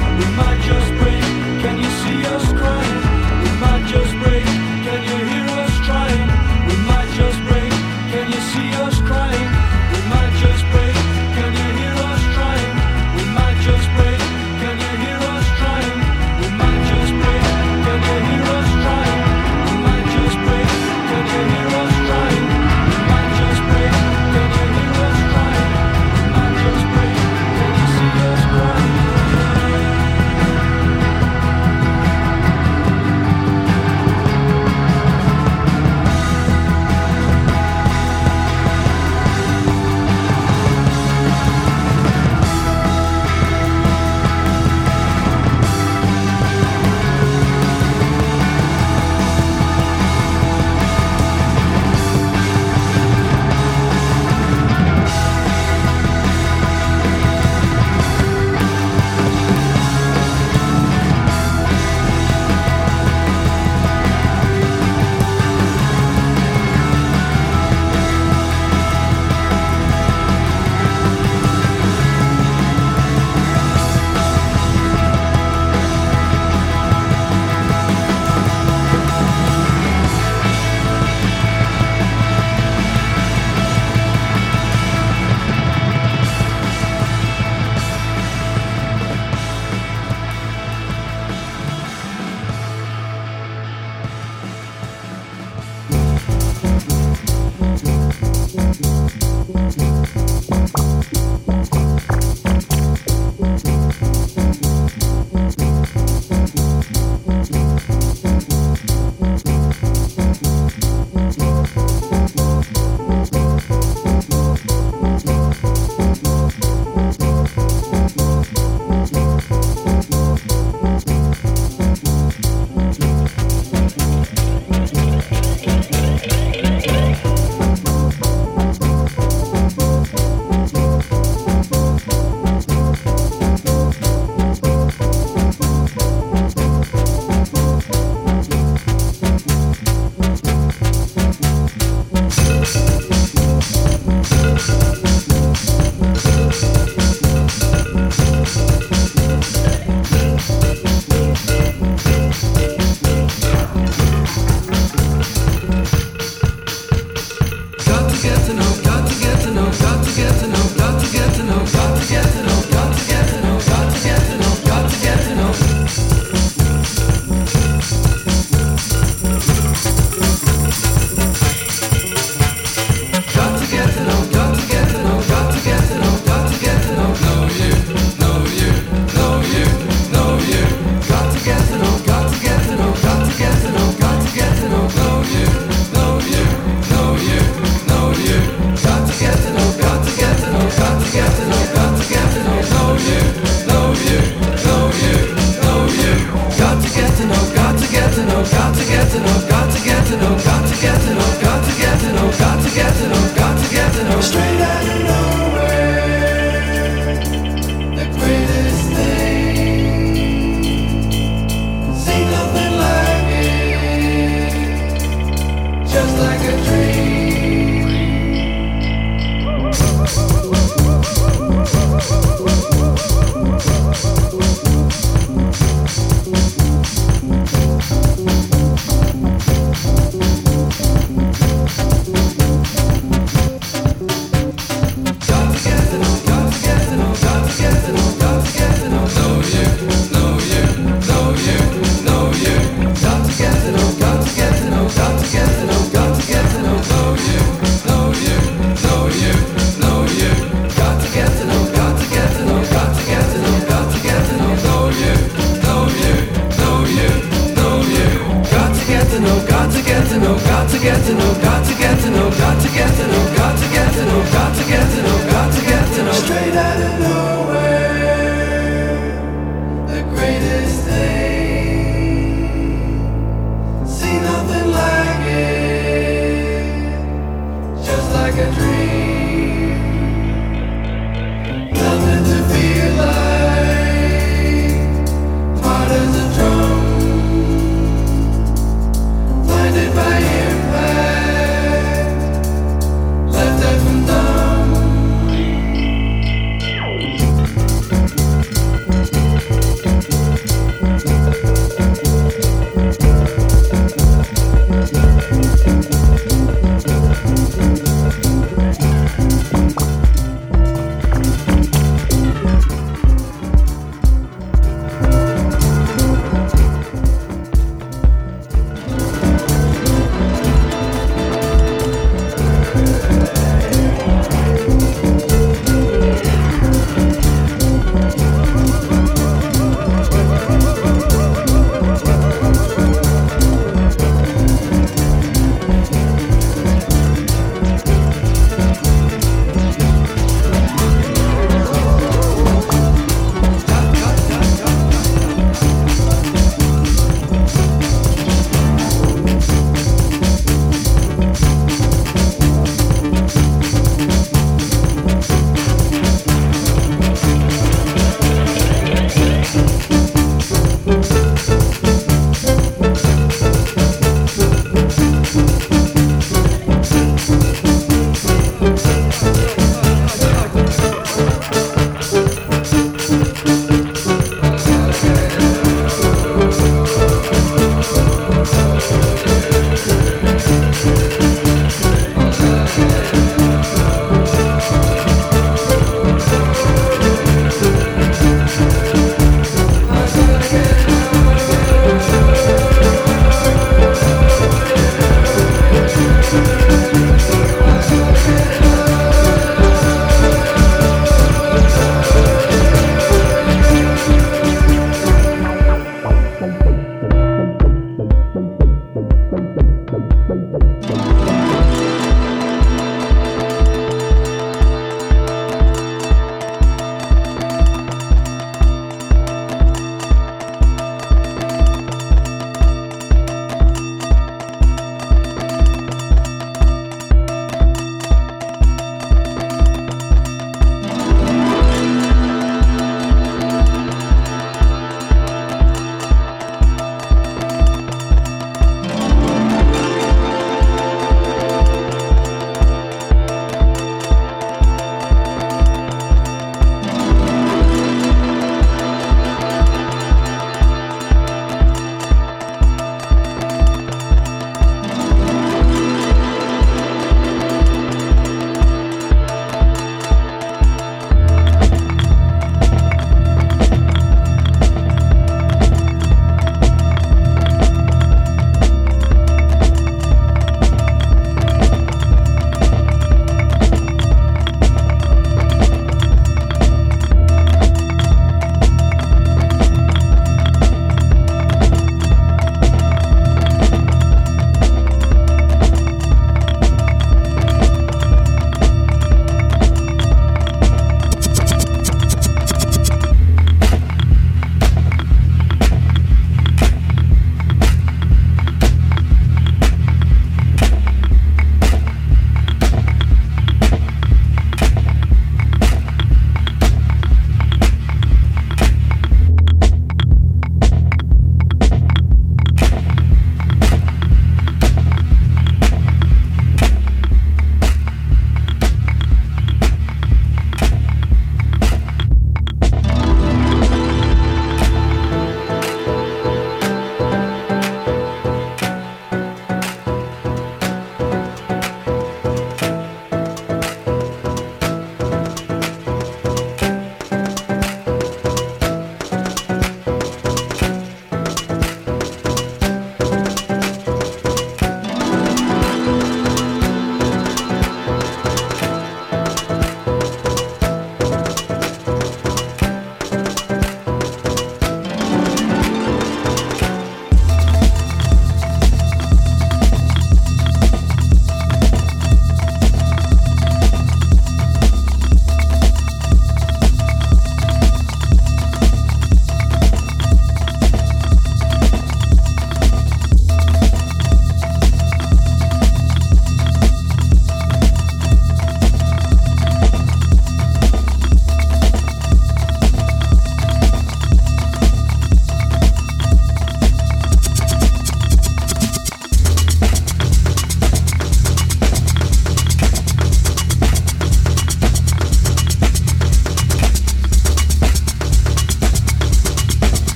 Just break, can you hear us?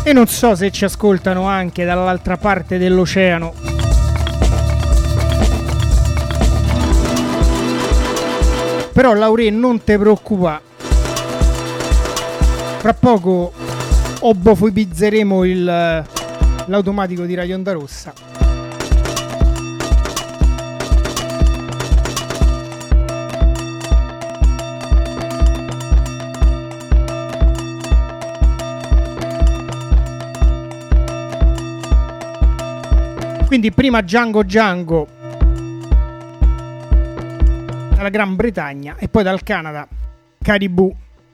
E non so se ci ascoltano anche dall'altra parte dell'oceano. Però Laure, non te preoccupare. Fra poco obofobizzeremo il, l'automatico di Radio Onda Rossa. Quindi prima Django Django dalla Gran Bretagna e poi dal Canada Caribou.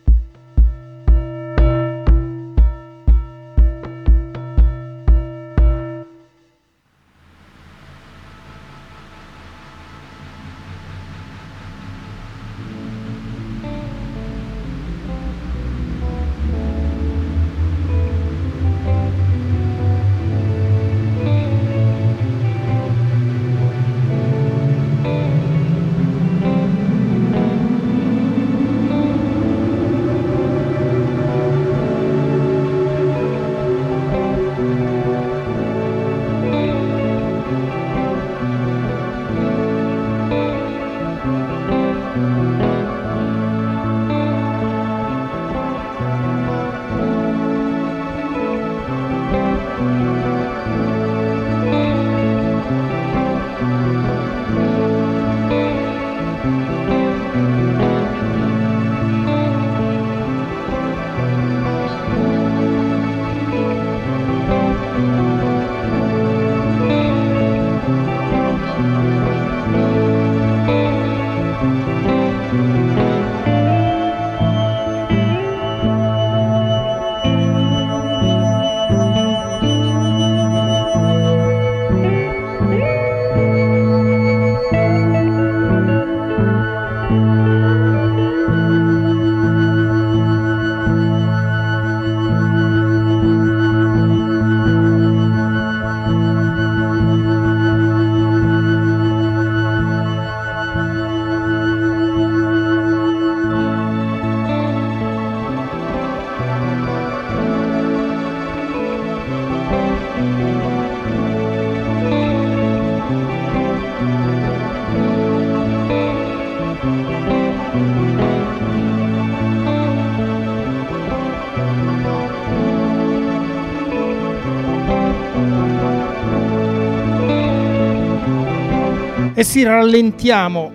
E sì, rallentiamo.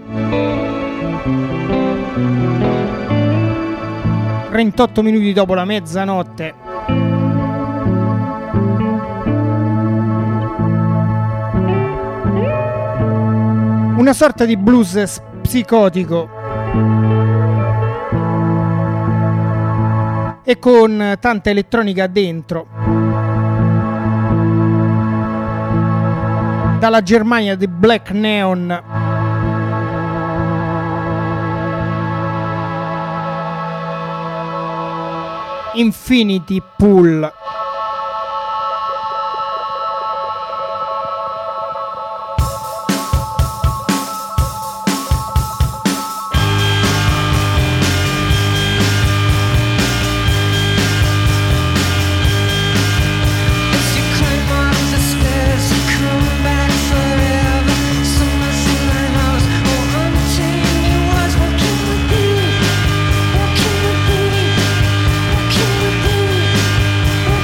trentotto minuti dopo la mezzanotte. Una sorta di blues psicotico e con tanta elettronica dentro. Dalla Germania di Black Neon. Infinity Pool. What can you do?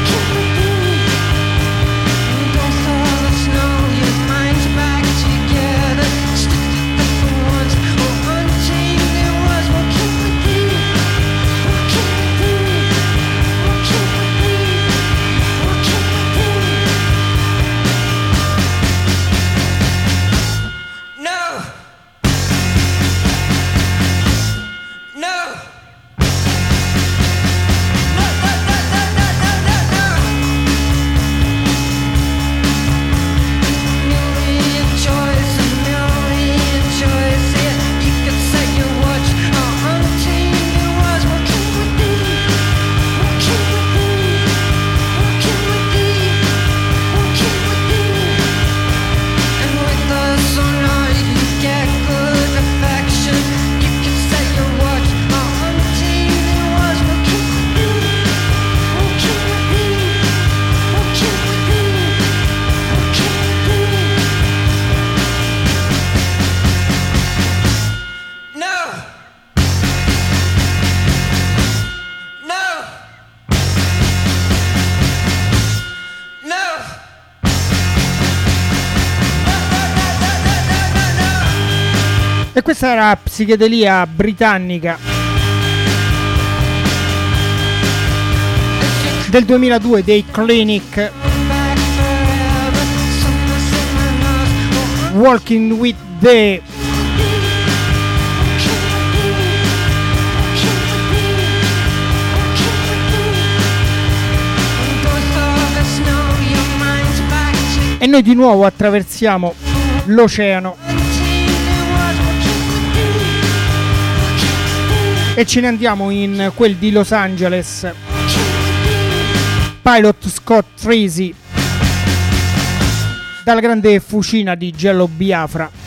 E questa era psichedelia britannica del duemiladue dei Clinic, Walking with the e noi di nuovo attraversiamo l'oceano e ce ne andiamo in quel di Los Angeles. Pilot Scott Tracy dalla grande fucina di Jello Biafra.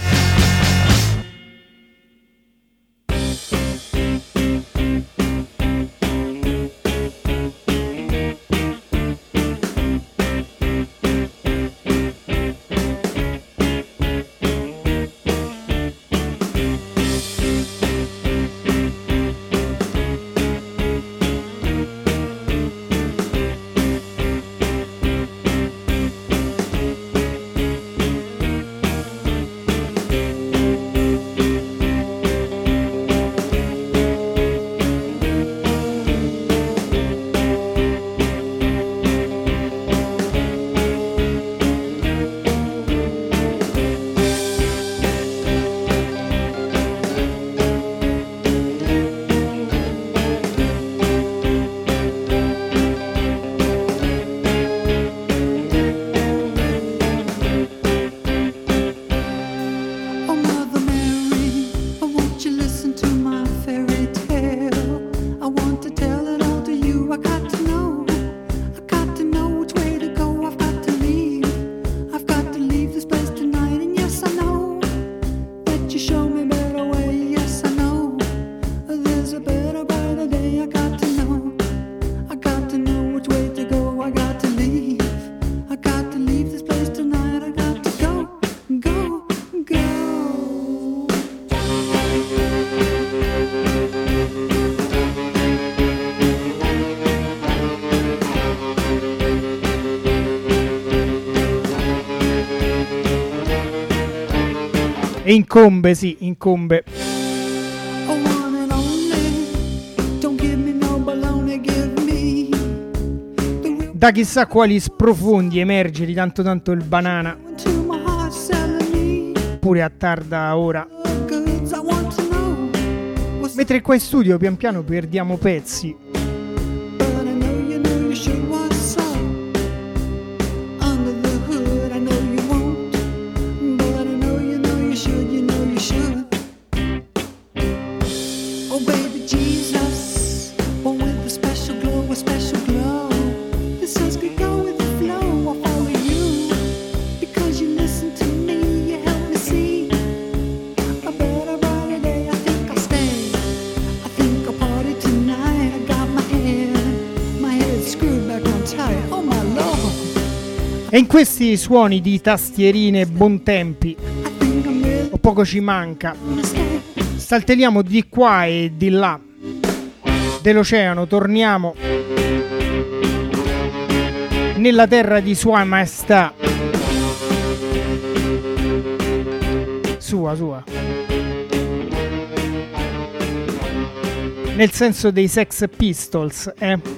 E incombe, sì, incombe. Da chissà quali sprofondi emerge di tanto tanto il banana, pure a tarda ora. Mentre qua in studio pian piano perdiamo pezzi. E in questi suoni di tastierine bontempi, o poco ci manca, saltelliamo di qua e di là dell'oceano, torniamo nella terra di Sua Maestà. Sua, sua. Nel senso dei Sex Pistols, eh?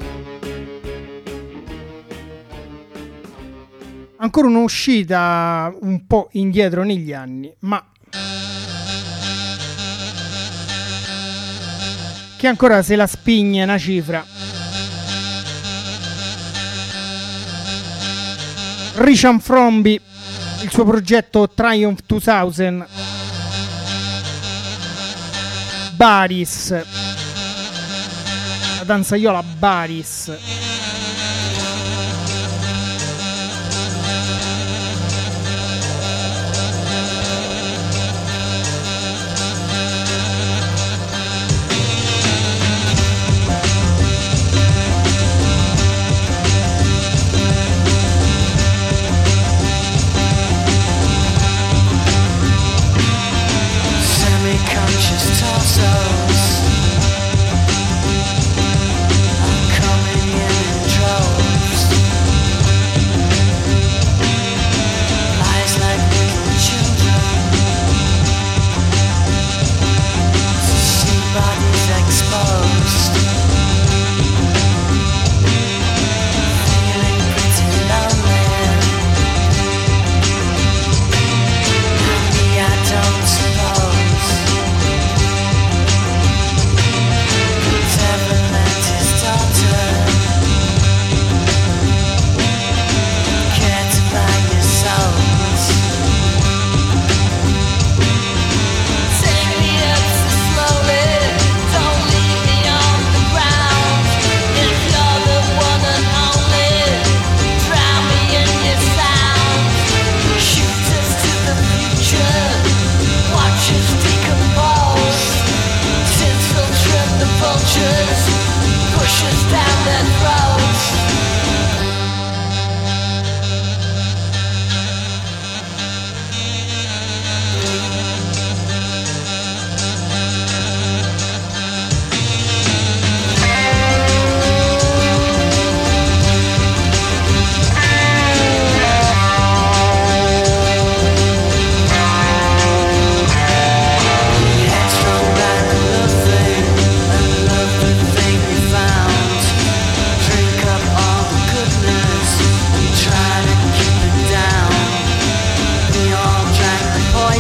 Ancora un'uscita un po' indietro negli anni, ma che ancora se la spigna una cifra. Richard Fromby, il suo progetto Triumph duemila, Baris, la danzaiola Baris. Torsos, I'm coming in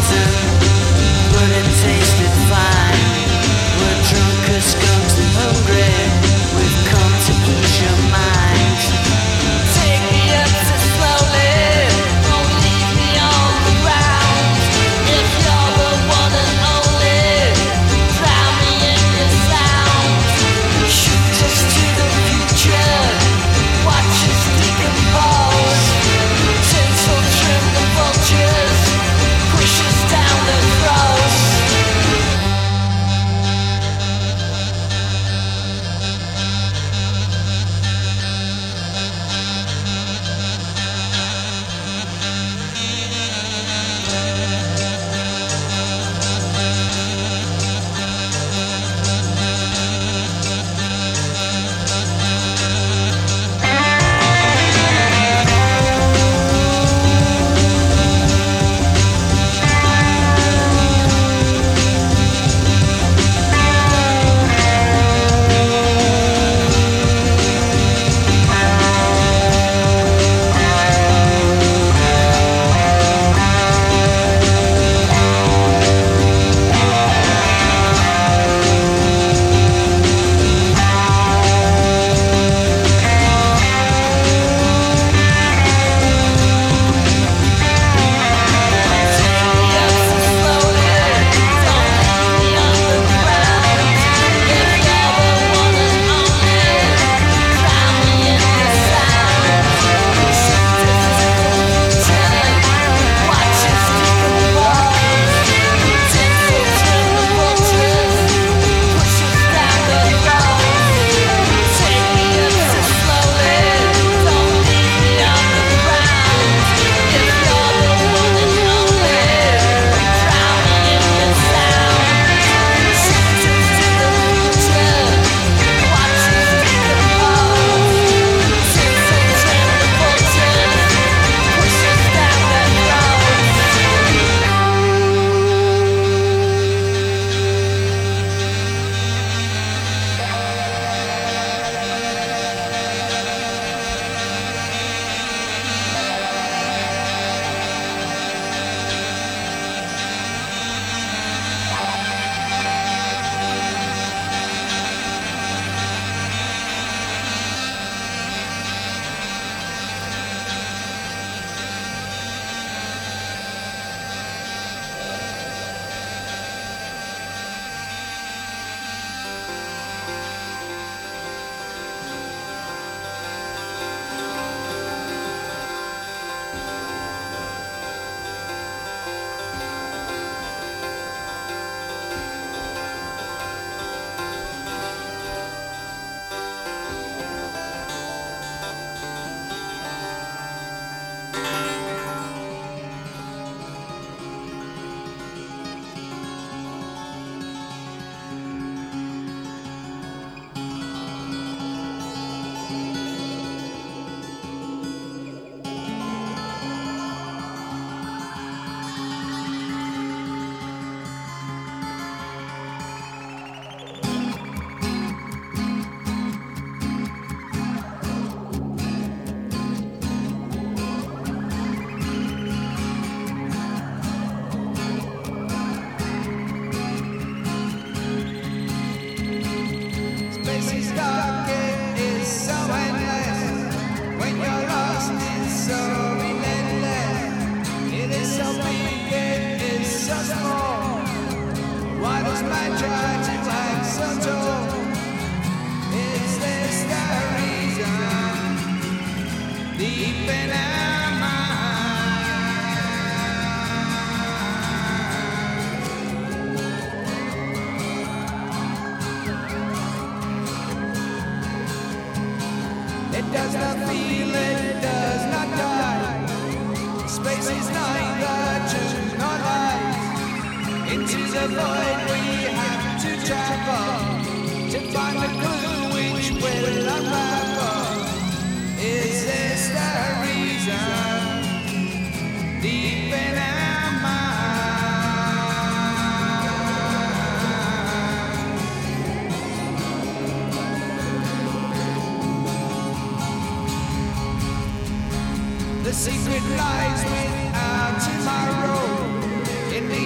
poison, but it tasted fine. We're drunk as skunks and hungry. We've come to ease your mind. Take me up so slowly, don't leave me on the ground. If you're the one and only, drown me in your sound. Shoot us to the future, watch us decompose. Tinsel trim the vultures, push us down the throats. does not feel, it does not die. Space is neither truth nor lies. Into the void we have to travel to find the clue which will unravel. Is this the reason deep in our mind? The secret lies with our tomorrow in the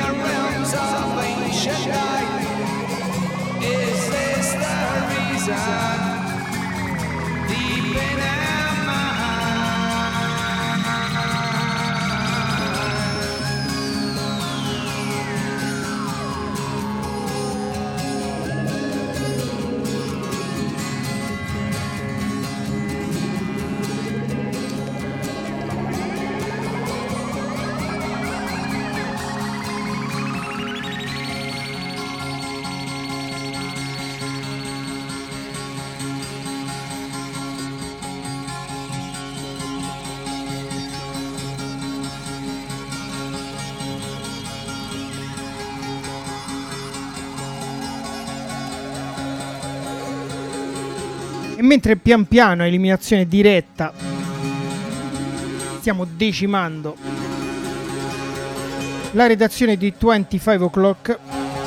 the realms of ancient night. Is this the reason? Deep in our E mentre pian piano a eliminazione diretta stiamo decimando la redazione di venticinque o'clock,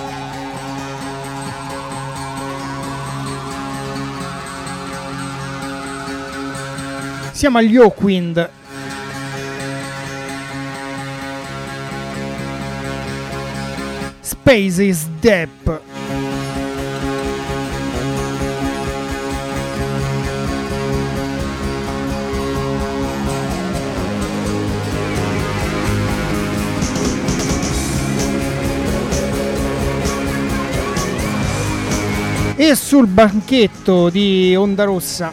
siamo agli Hawkwind. Space is Deep. E sul banchetto di Onda Rossa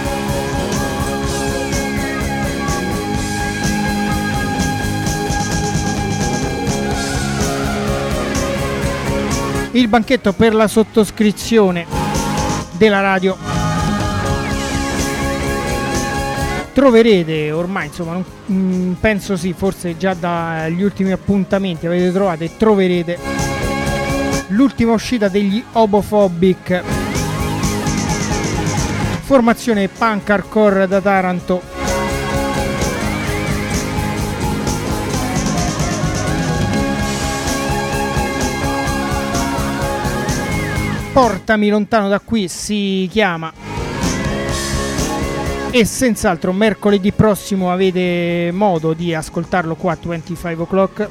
il banchetto per la sottoscrizione della radio. Troverete ormai, insomma, non, mh, penso sì, forse già dagli ultimi appuntamenti avete trovato e troverete l'ultima uscita degli Homophobic, formazione punk hardcore da Taranto. Portami lontano da qui si chiama, e senz'altro mercoledì prossimo avete modo di ascoltarlo qua a venticinque o'clock.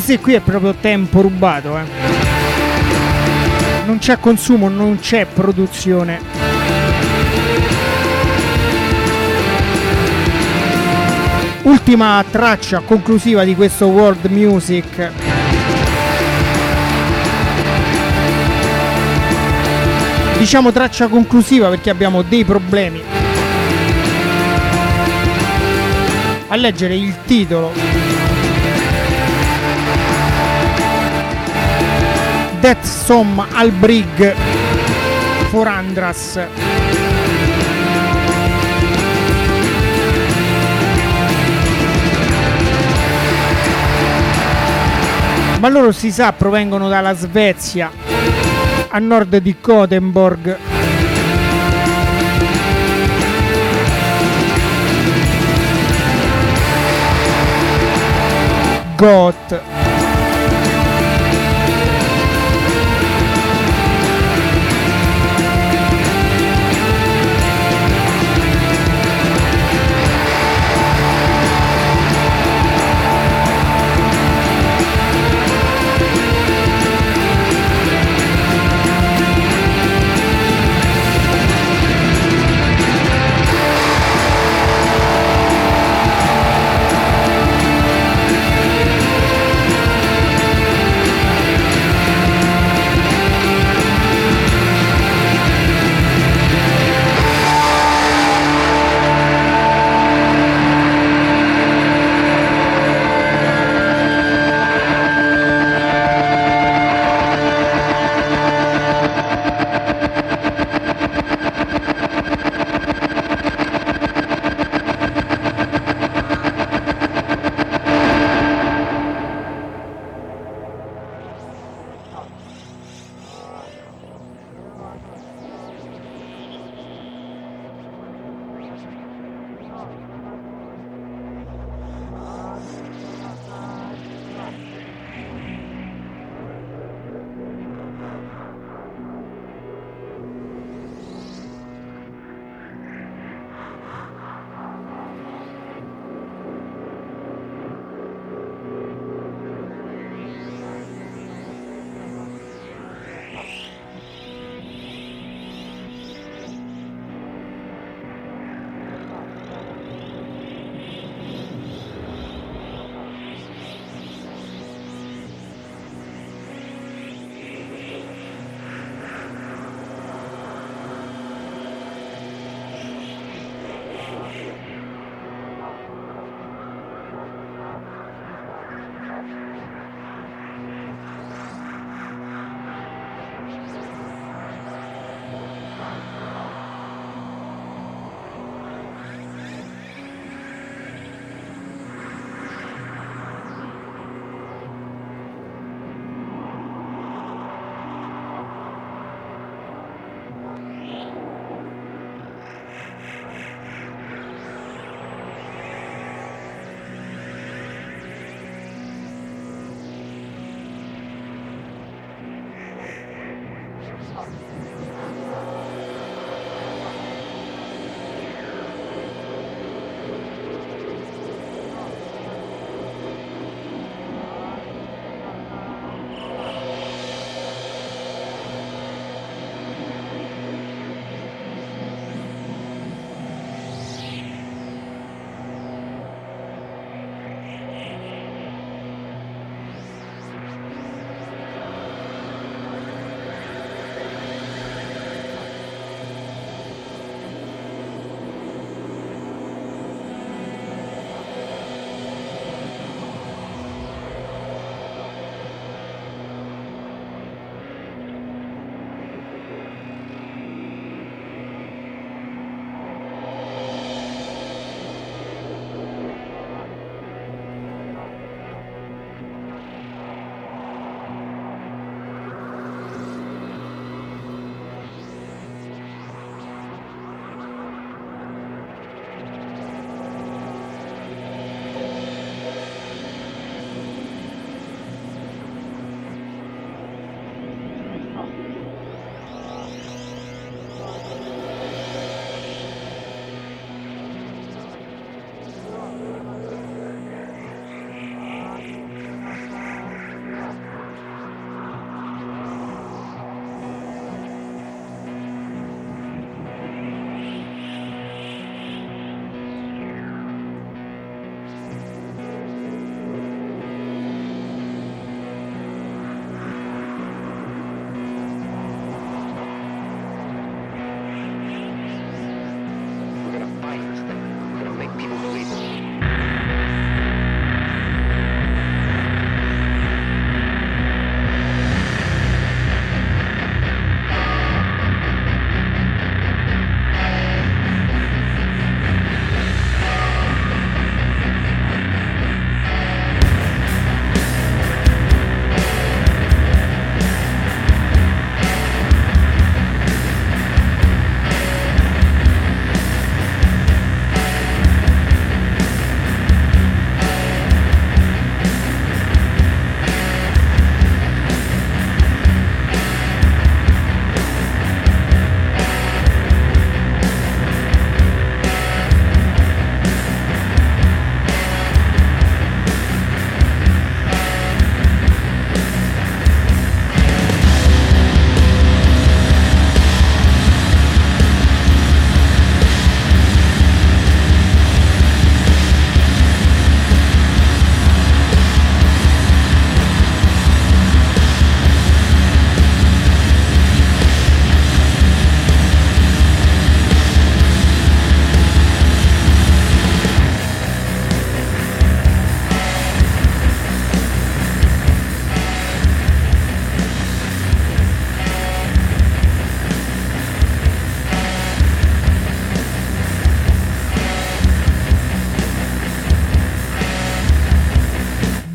sì, qui è proprio tempo rubato, eh. Non c'è consumo, non c'è produzione. Ultima traccia conclusiva di questo World Music. Diciamo traccia conclusiva perché abbiamo dei problemi a leggere il titolo. Death Som al Brig for Andras. Ma loro, si sa, provengono dalla Svezia, a nord di Gothenburg. Goth.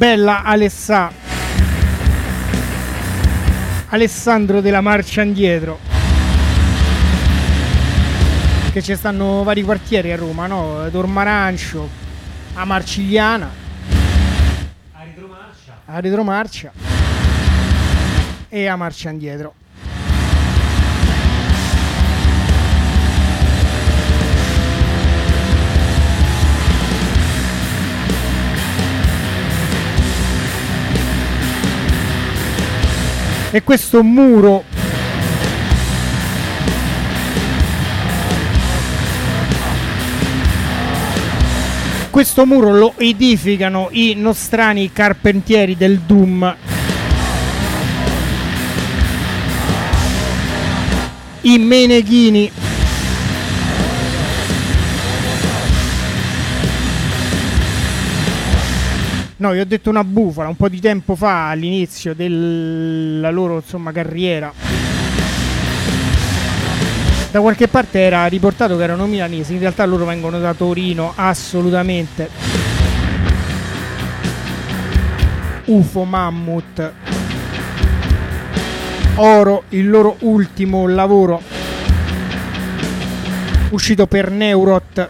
bella Alessà, Alessandro della Marcia Indietro, che ci stanno vari quartieri a Roma, no? Dormarancio, a Marcigliana, A Ritromarcia. a Retromarcia e a Marcia Indietro. E questo muro questo muro lo edificano i nostrani carpentieri del Doom, i Meneghini. No, io ho detto una bufala un po' di tempo fa, all'inizio della loro, insomma, carriera. Da qualche parte era riportato che erano milanesi, in realtà loro vengono da Torino, assolutamente. U F O Mammut, Oro, il loro ultimo lavoro uscito per Neurot.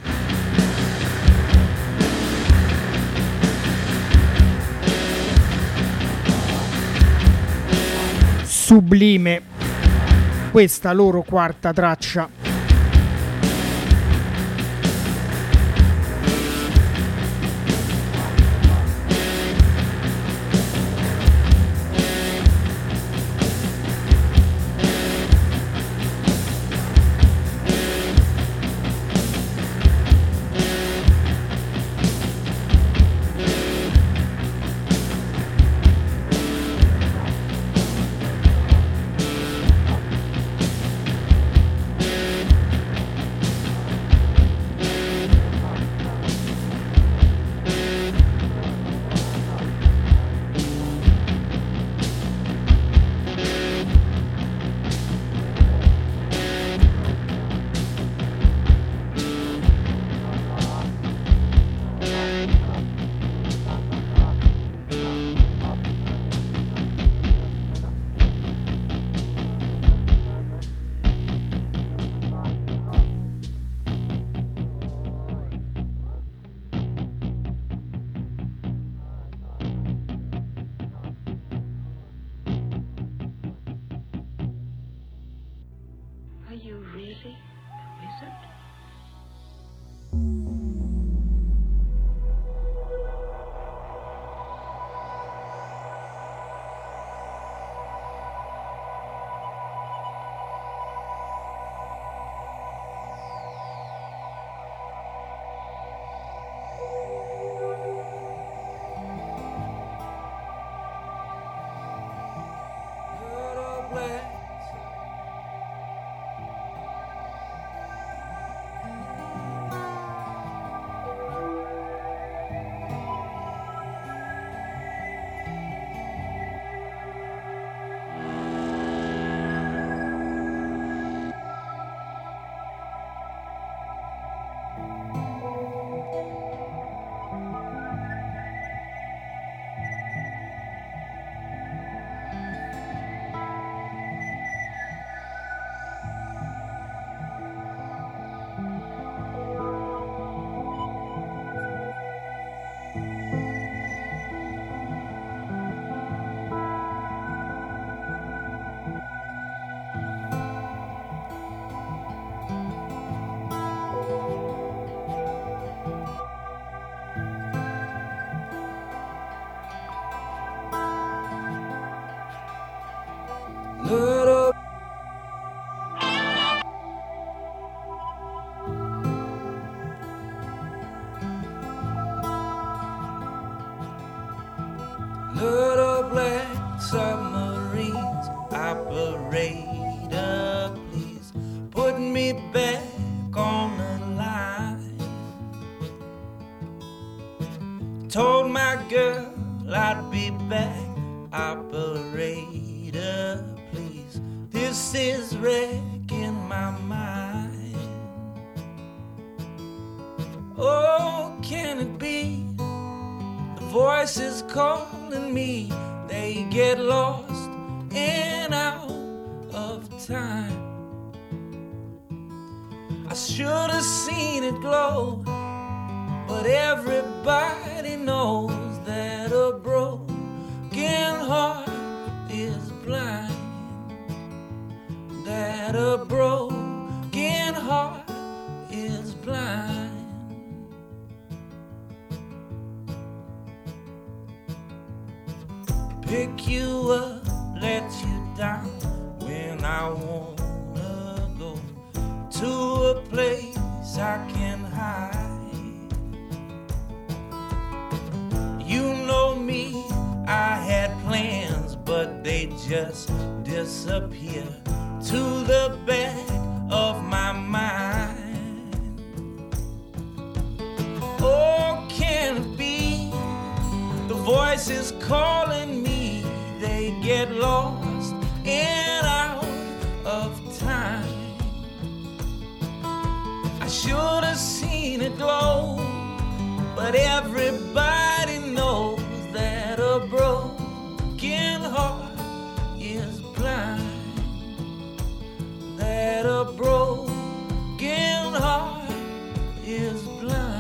Sublime, questa loro quarta traccia. Little Little black submarines, operator, please put me back on the line. Told my girl I'd be back, operator, please. This is wrecking my mind. Oh, can it be? voices calling me, they get lost in out of time. I should have seen it glow, but everybody knows that a broken heart is blind. That a broken heart is blind. Pick you up, let you down when I wanna go to a place I can hide. You know me, I had plans, but they just disappear to the back of my mind. Oh, can it be the voices calling me, they get lost in out of time. I should have seen it glow, but everybody knows that a broken heart is blind. That a broken heart is blind.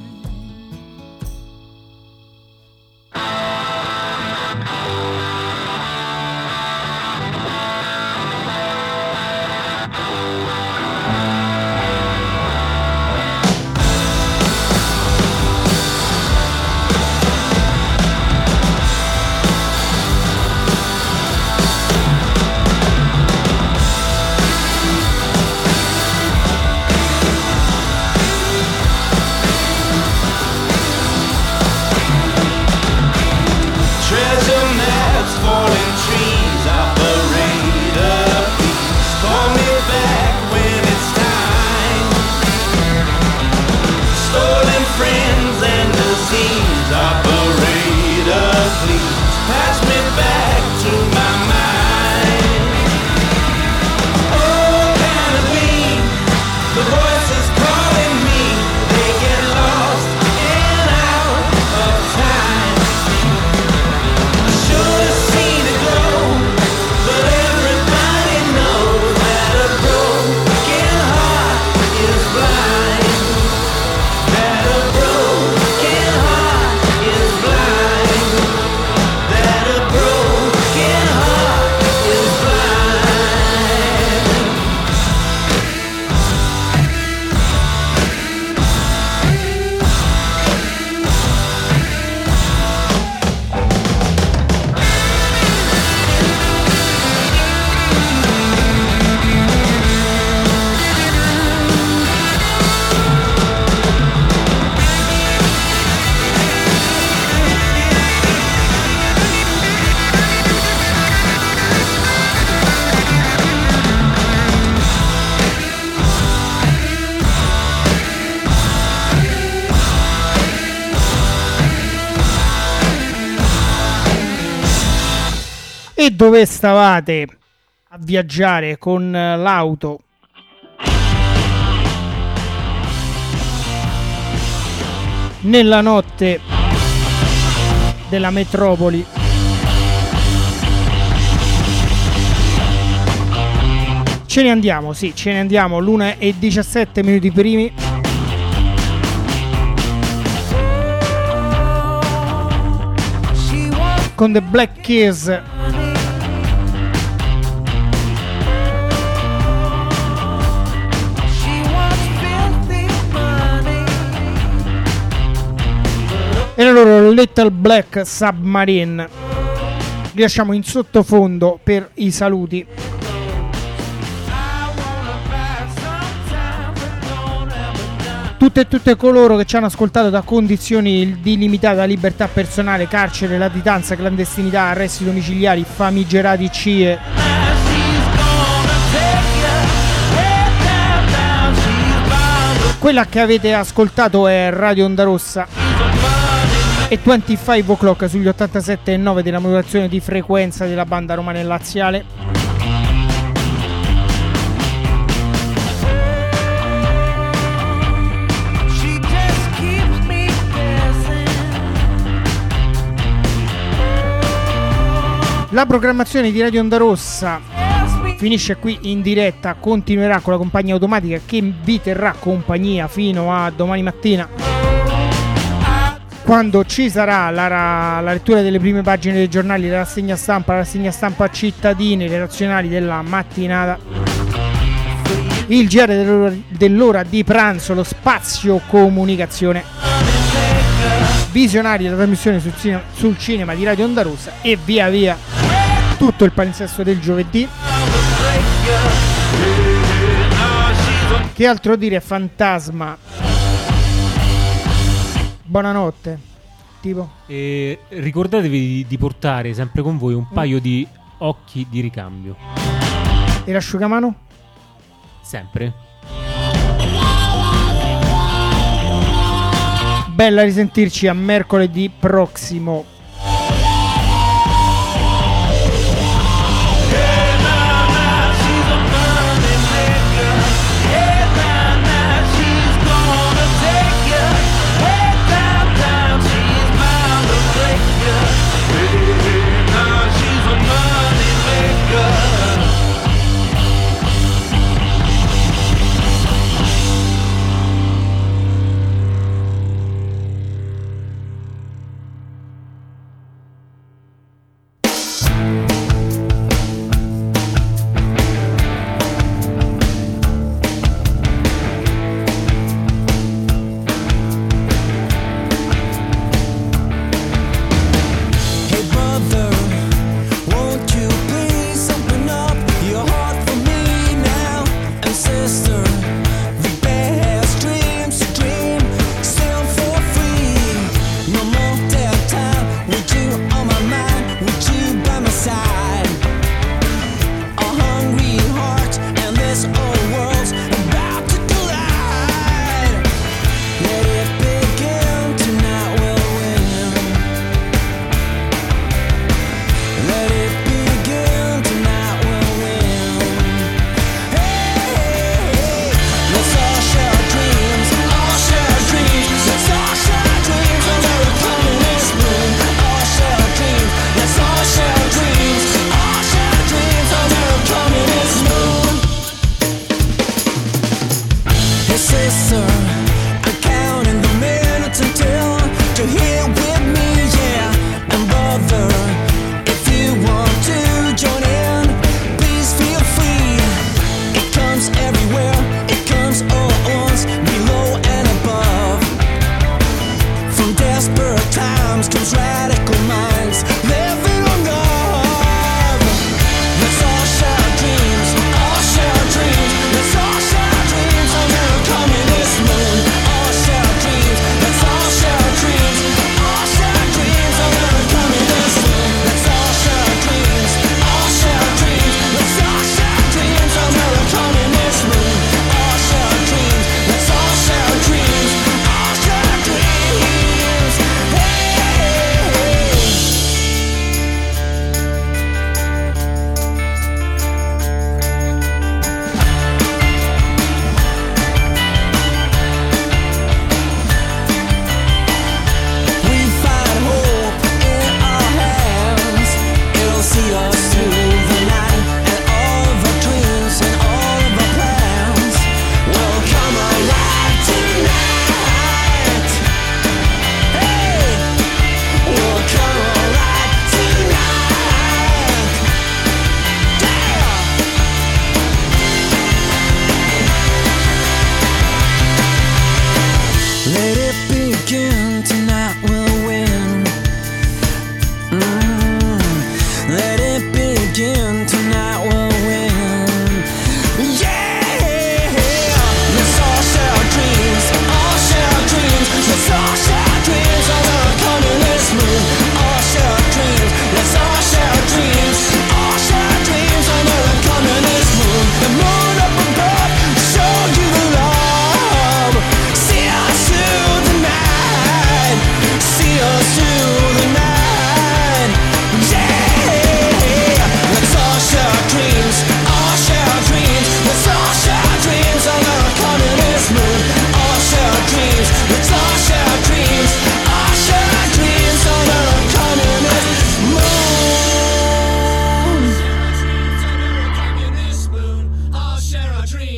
Falling trees, operator, please call me back when it's time. Stolen friends and disease, operator, please pass me back to my mind. Oh, can it be the voices calling me, they get lost in out of time. I should have seen it glow, but everybody knows that a broken heart is blind. That a broken heart is blind. That a broken heart is blind. E dove stavate a viaggiare con l'auto nella notte della metropoli, ce ne andiamo, sì, ce ne andiamo, l'una e diciassette minuti primi. Con The Black Keys, e la loro Little Black Submarine. Li lasciamo in sottofondo per i saluti. Tutte e tutte coloro che ci hanno ascoltato da condizioni di limitata libertà personale, carcere, latitanza, clandestinità, arresti domiciliari, famigerati C I E. Quella che avete ascoltato è Radio Onda Rossa e venticinque o'clock sugli ottantasette e nove della modulazione di frequenza della banda romana e laziale. La programmazione di Radio Onda Rossa finisce qui in diretta, continuerà con la compagnia automatica che vi terrà compagnia fino a domani mattina, quando ci sarà la, la lettura delle prime pagine dei giornali, la rassegna stampa, la rassegna stampa cittadini, le razionali della mattinata, il G R dell'ora, dell'ora di pranzo, lo spazio comunicazione, visionari della trasmissione sul cinema, sul cinema di Radio Onda Rossa e via via tutto il palinsesto del giovedì. Che altro dire, fantasma? Buonanotte. Tipo? E ricordatevi di, di portare sempre con voi un paio di occhi di ricambio. E l'asciugamano? Sempre. Bella risentirci a mercoledì prossimo.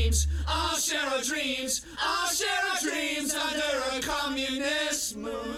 dreams, I'll share our dreams, I'll share our dreams under a communist moon.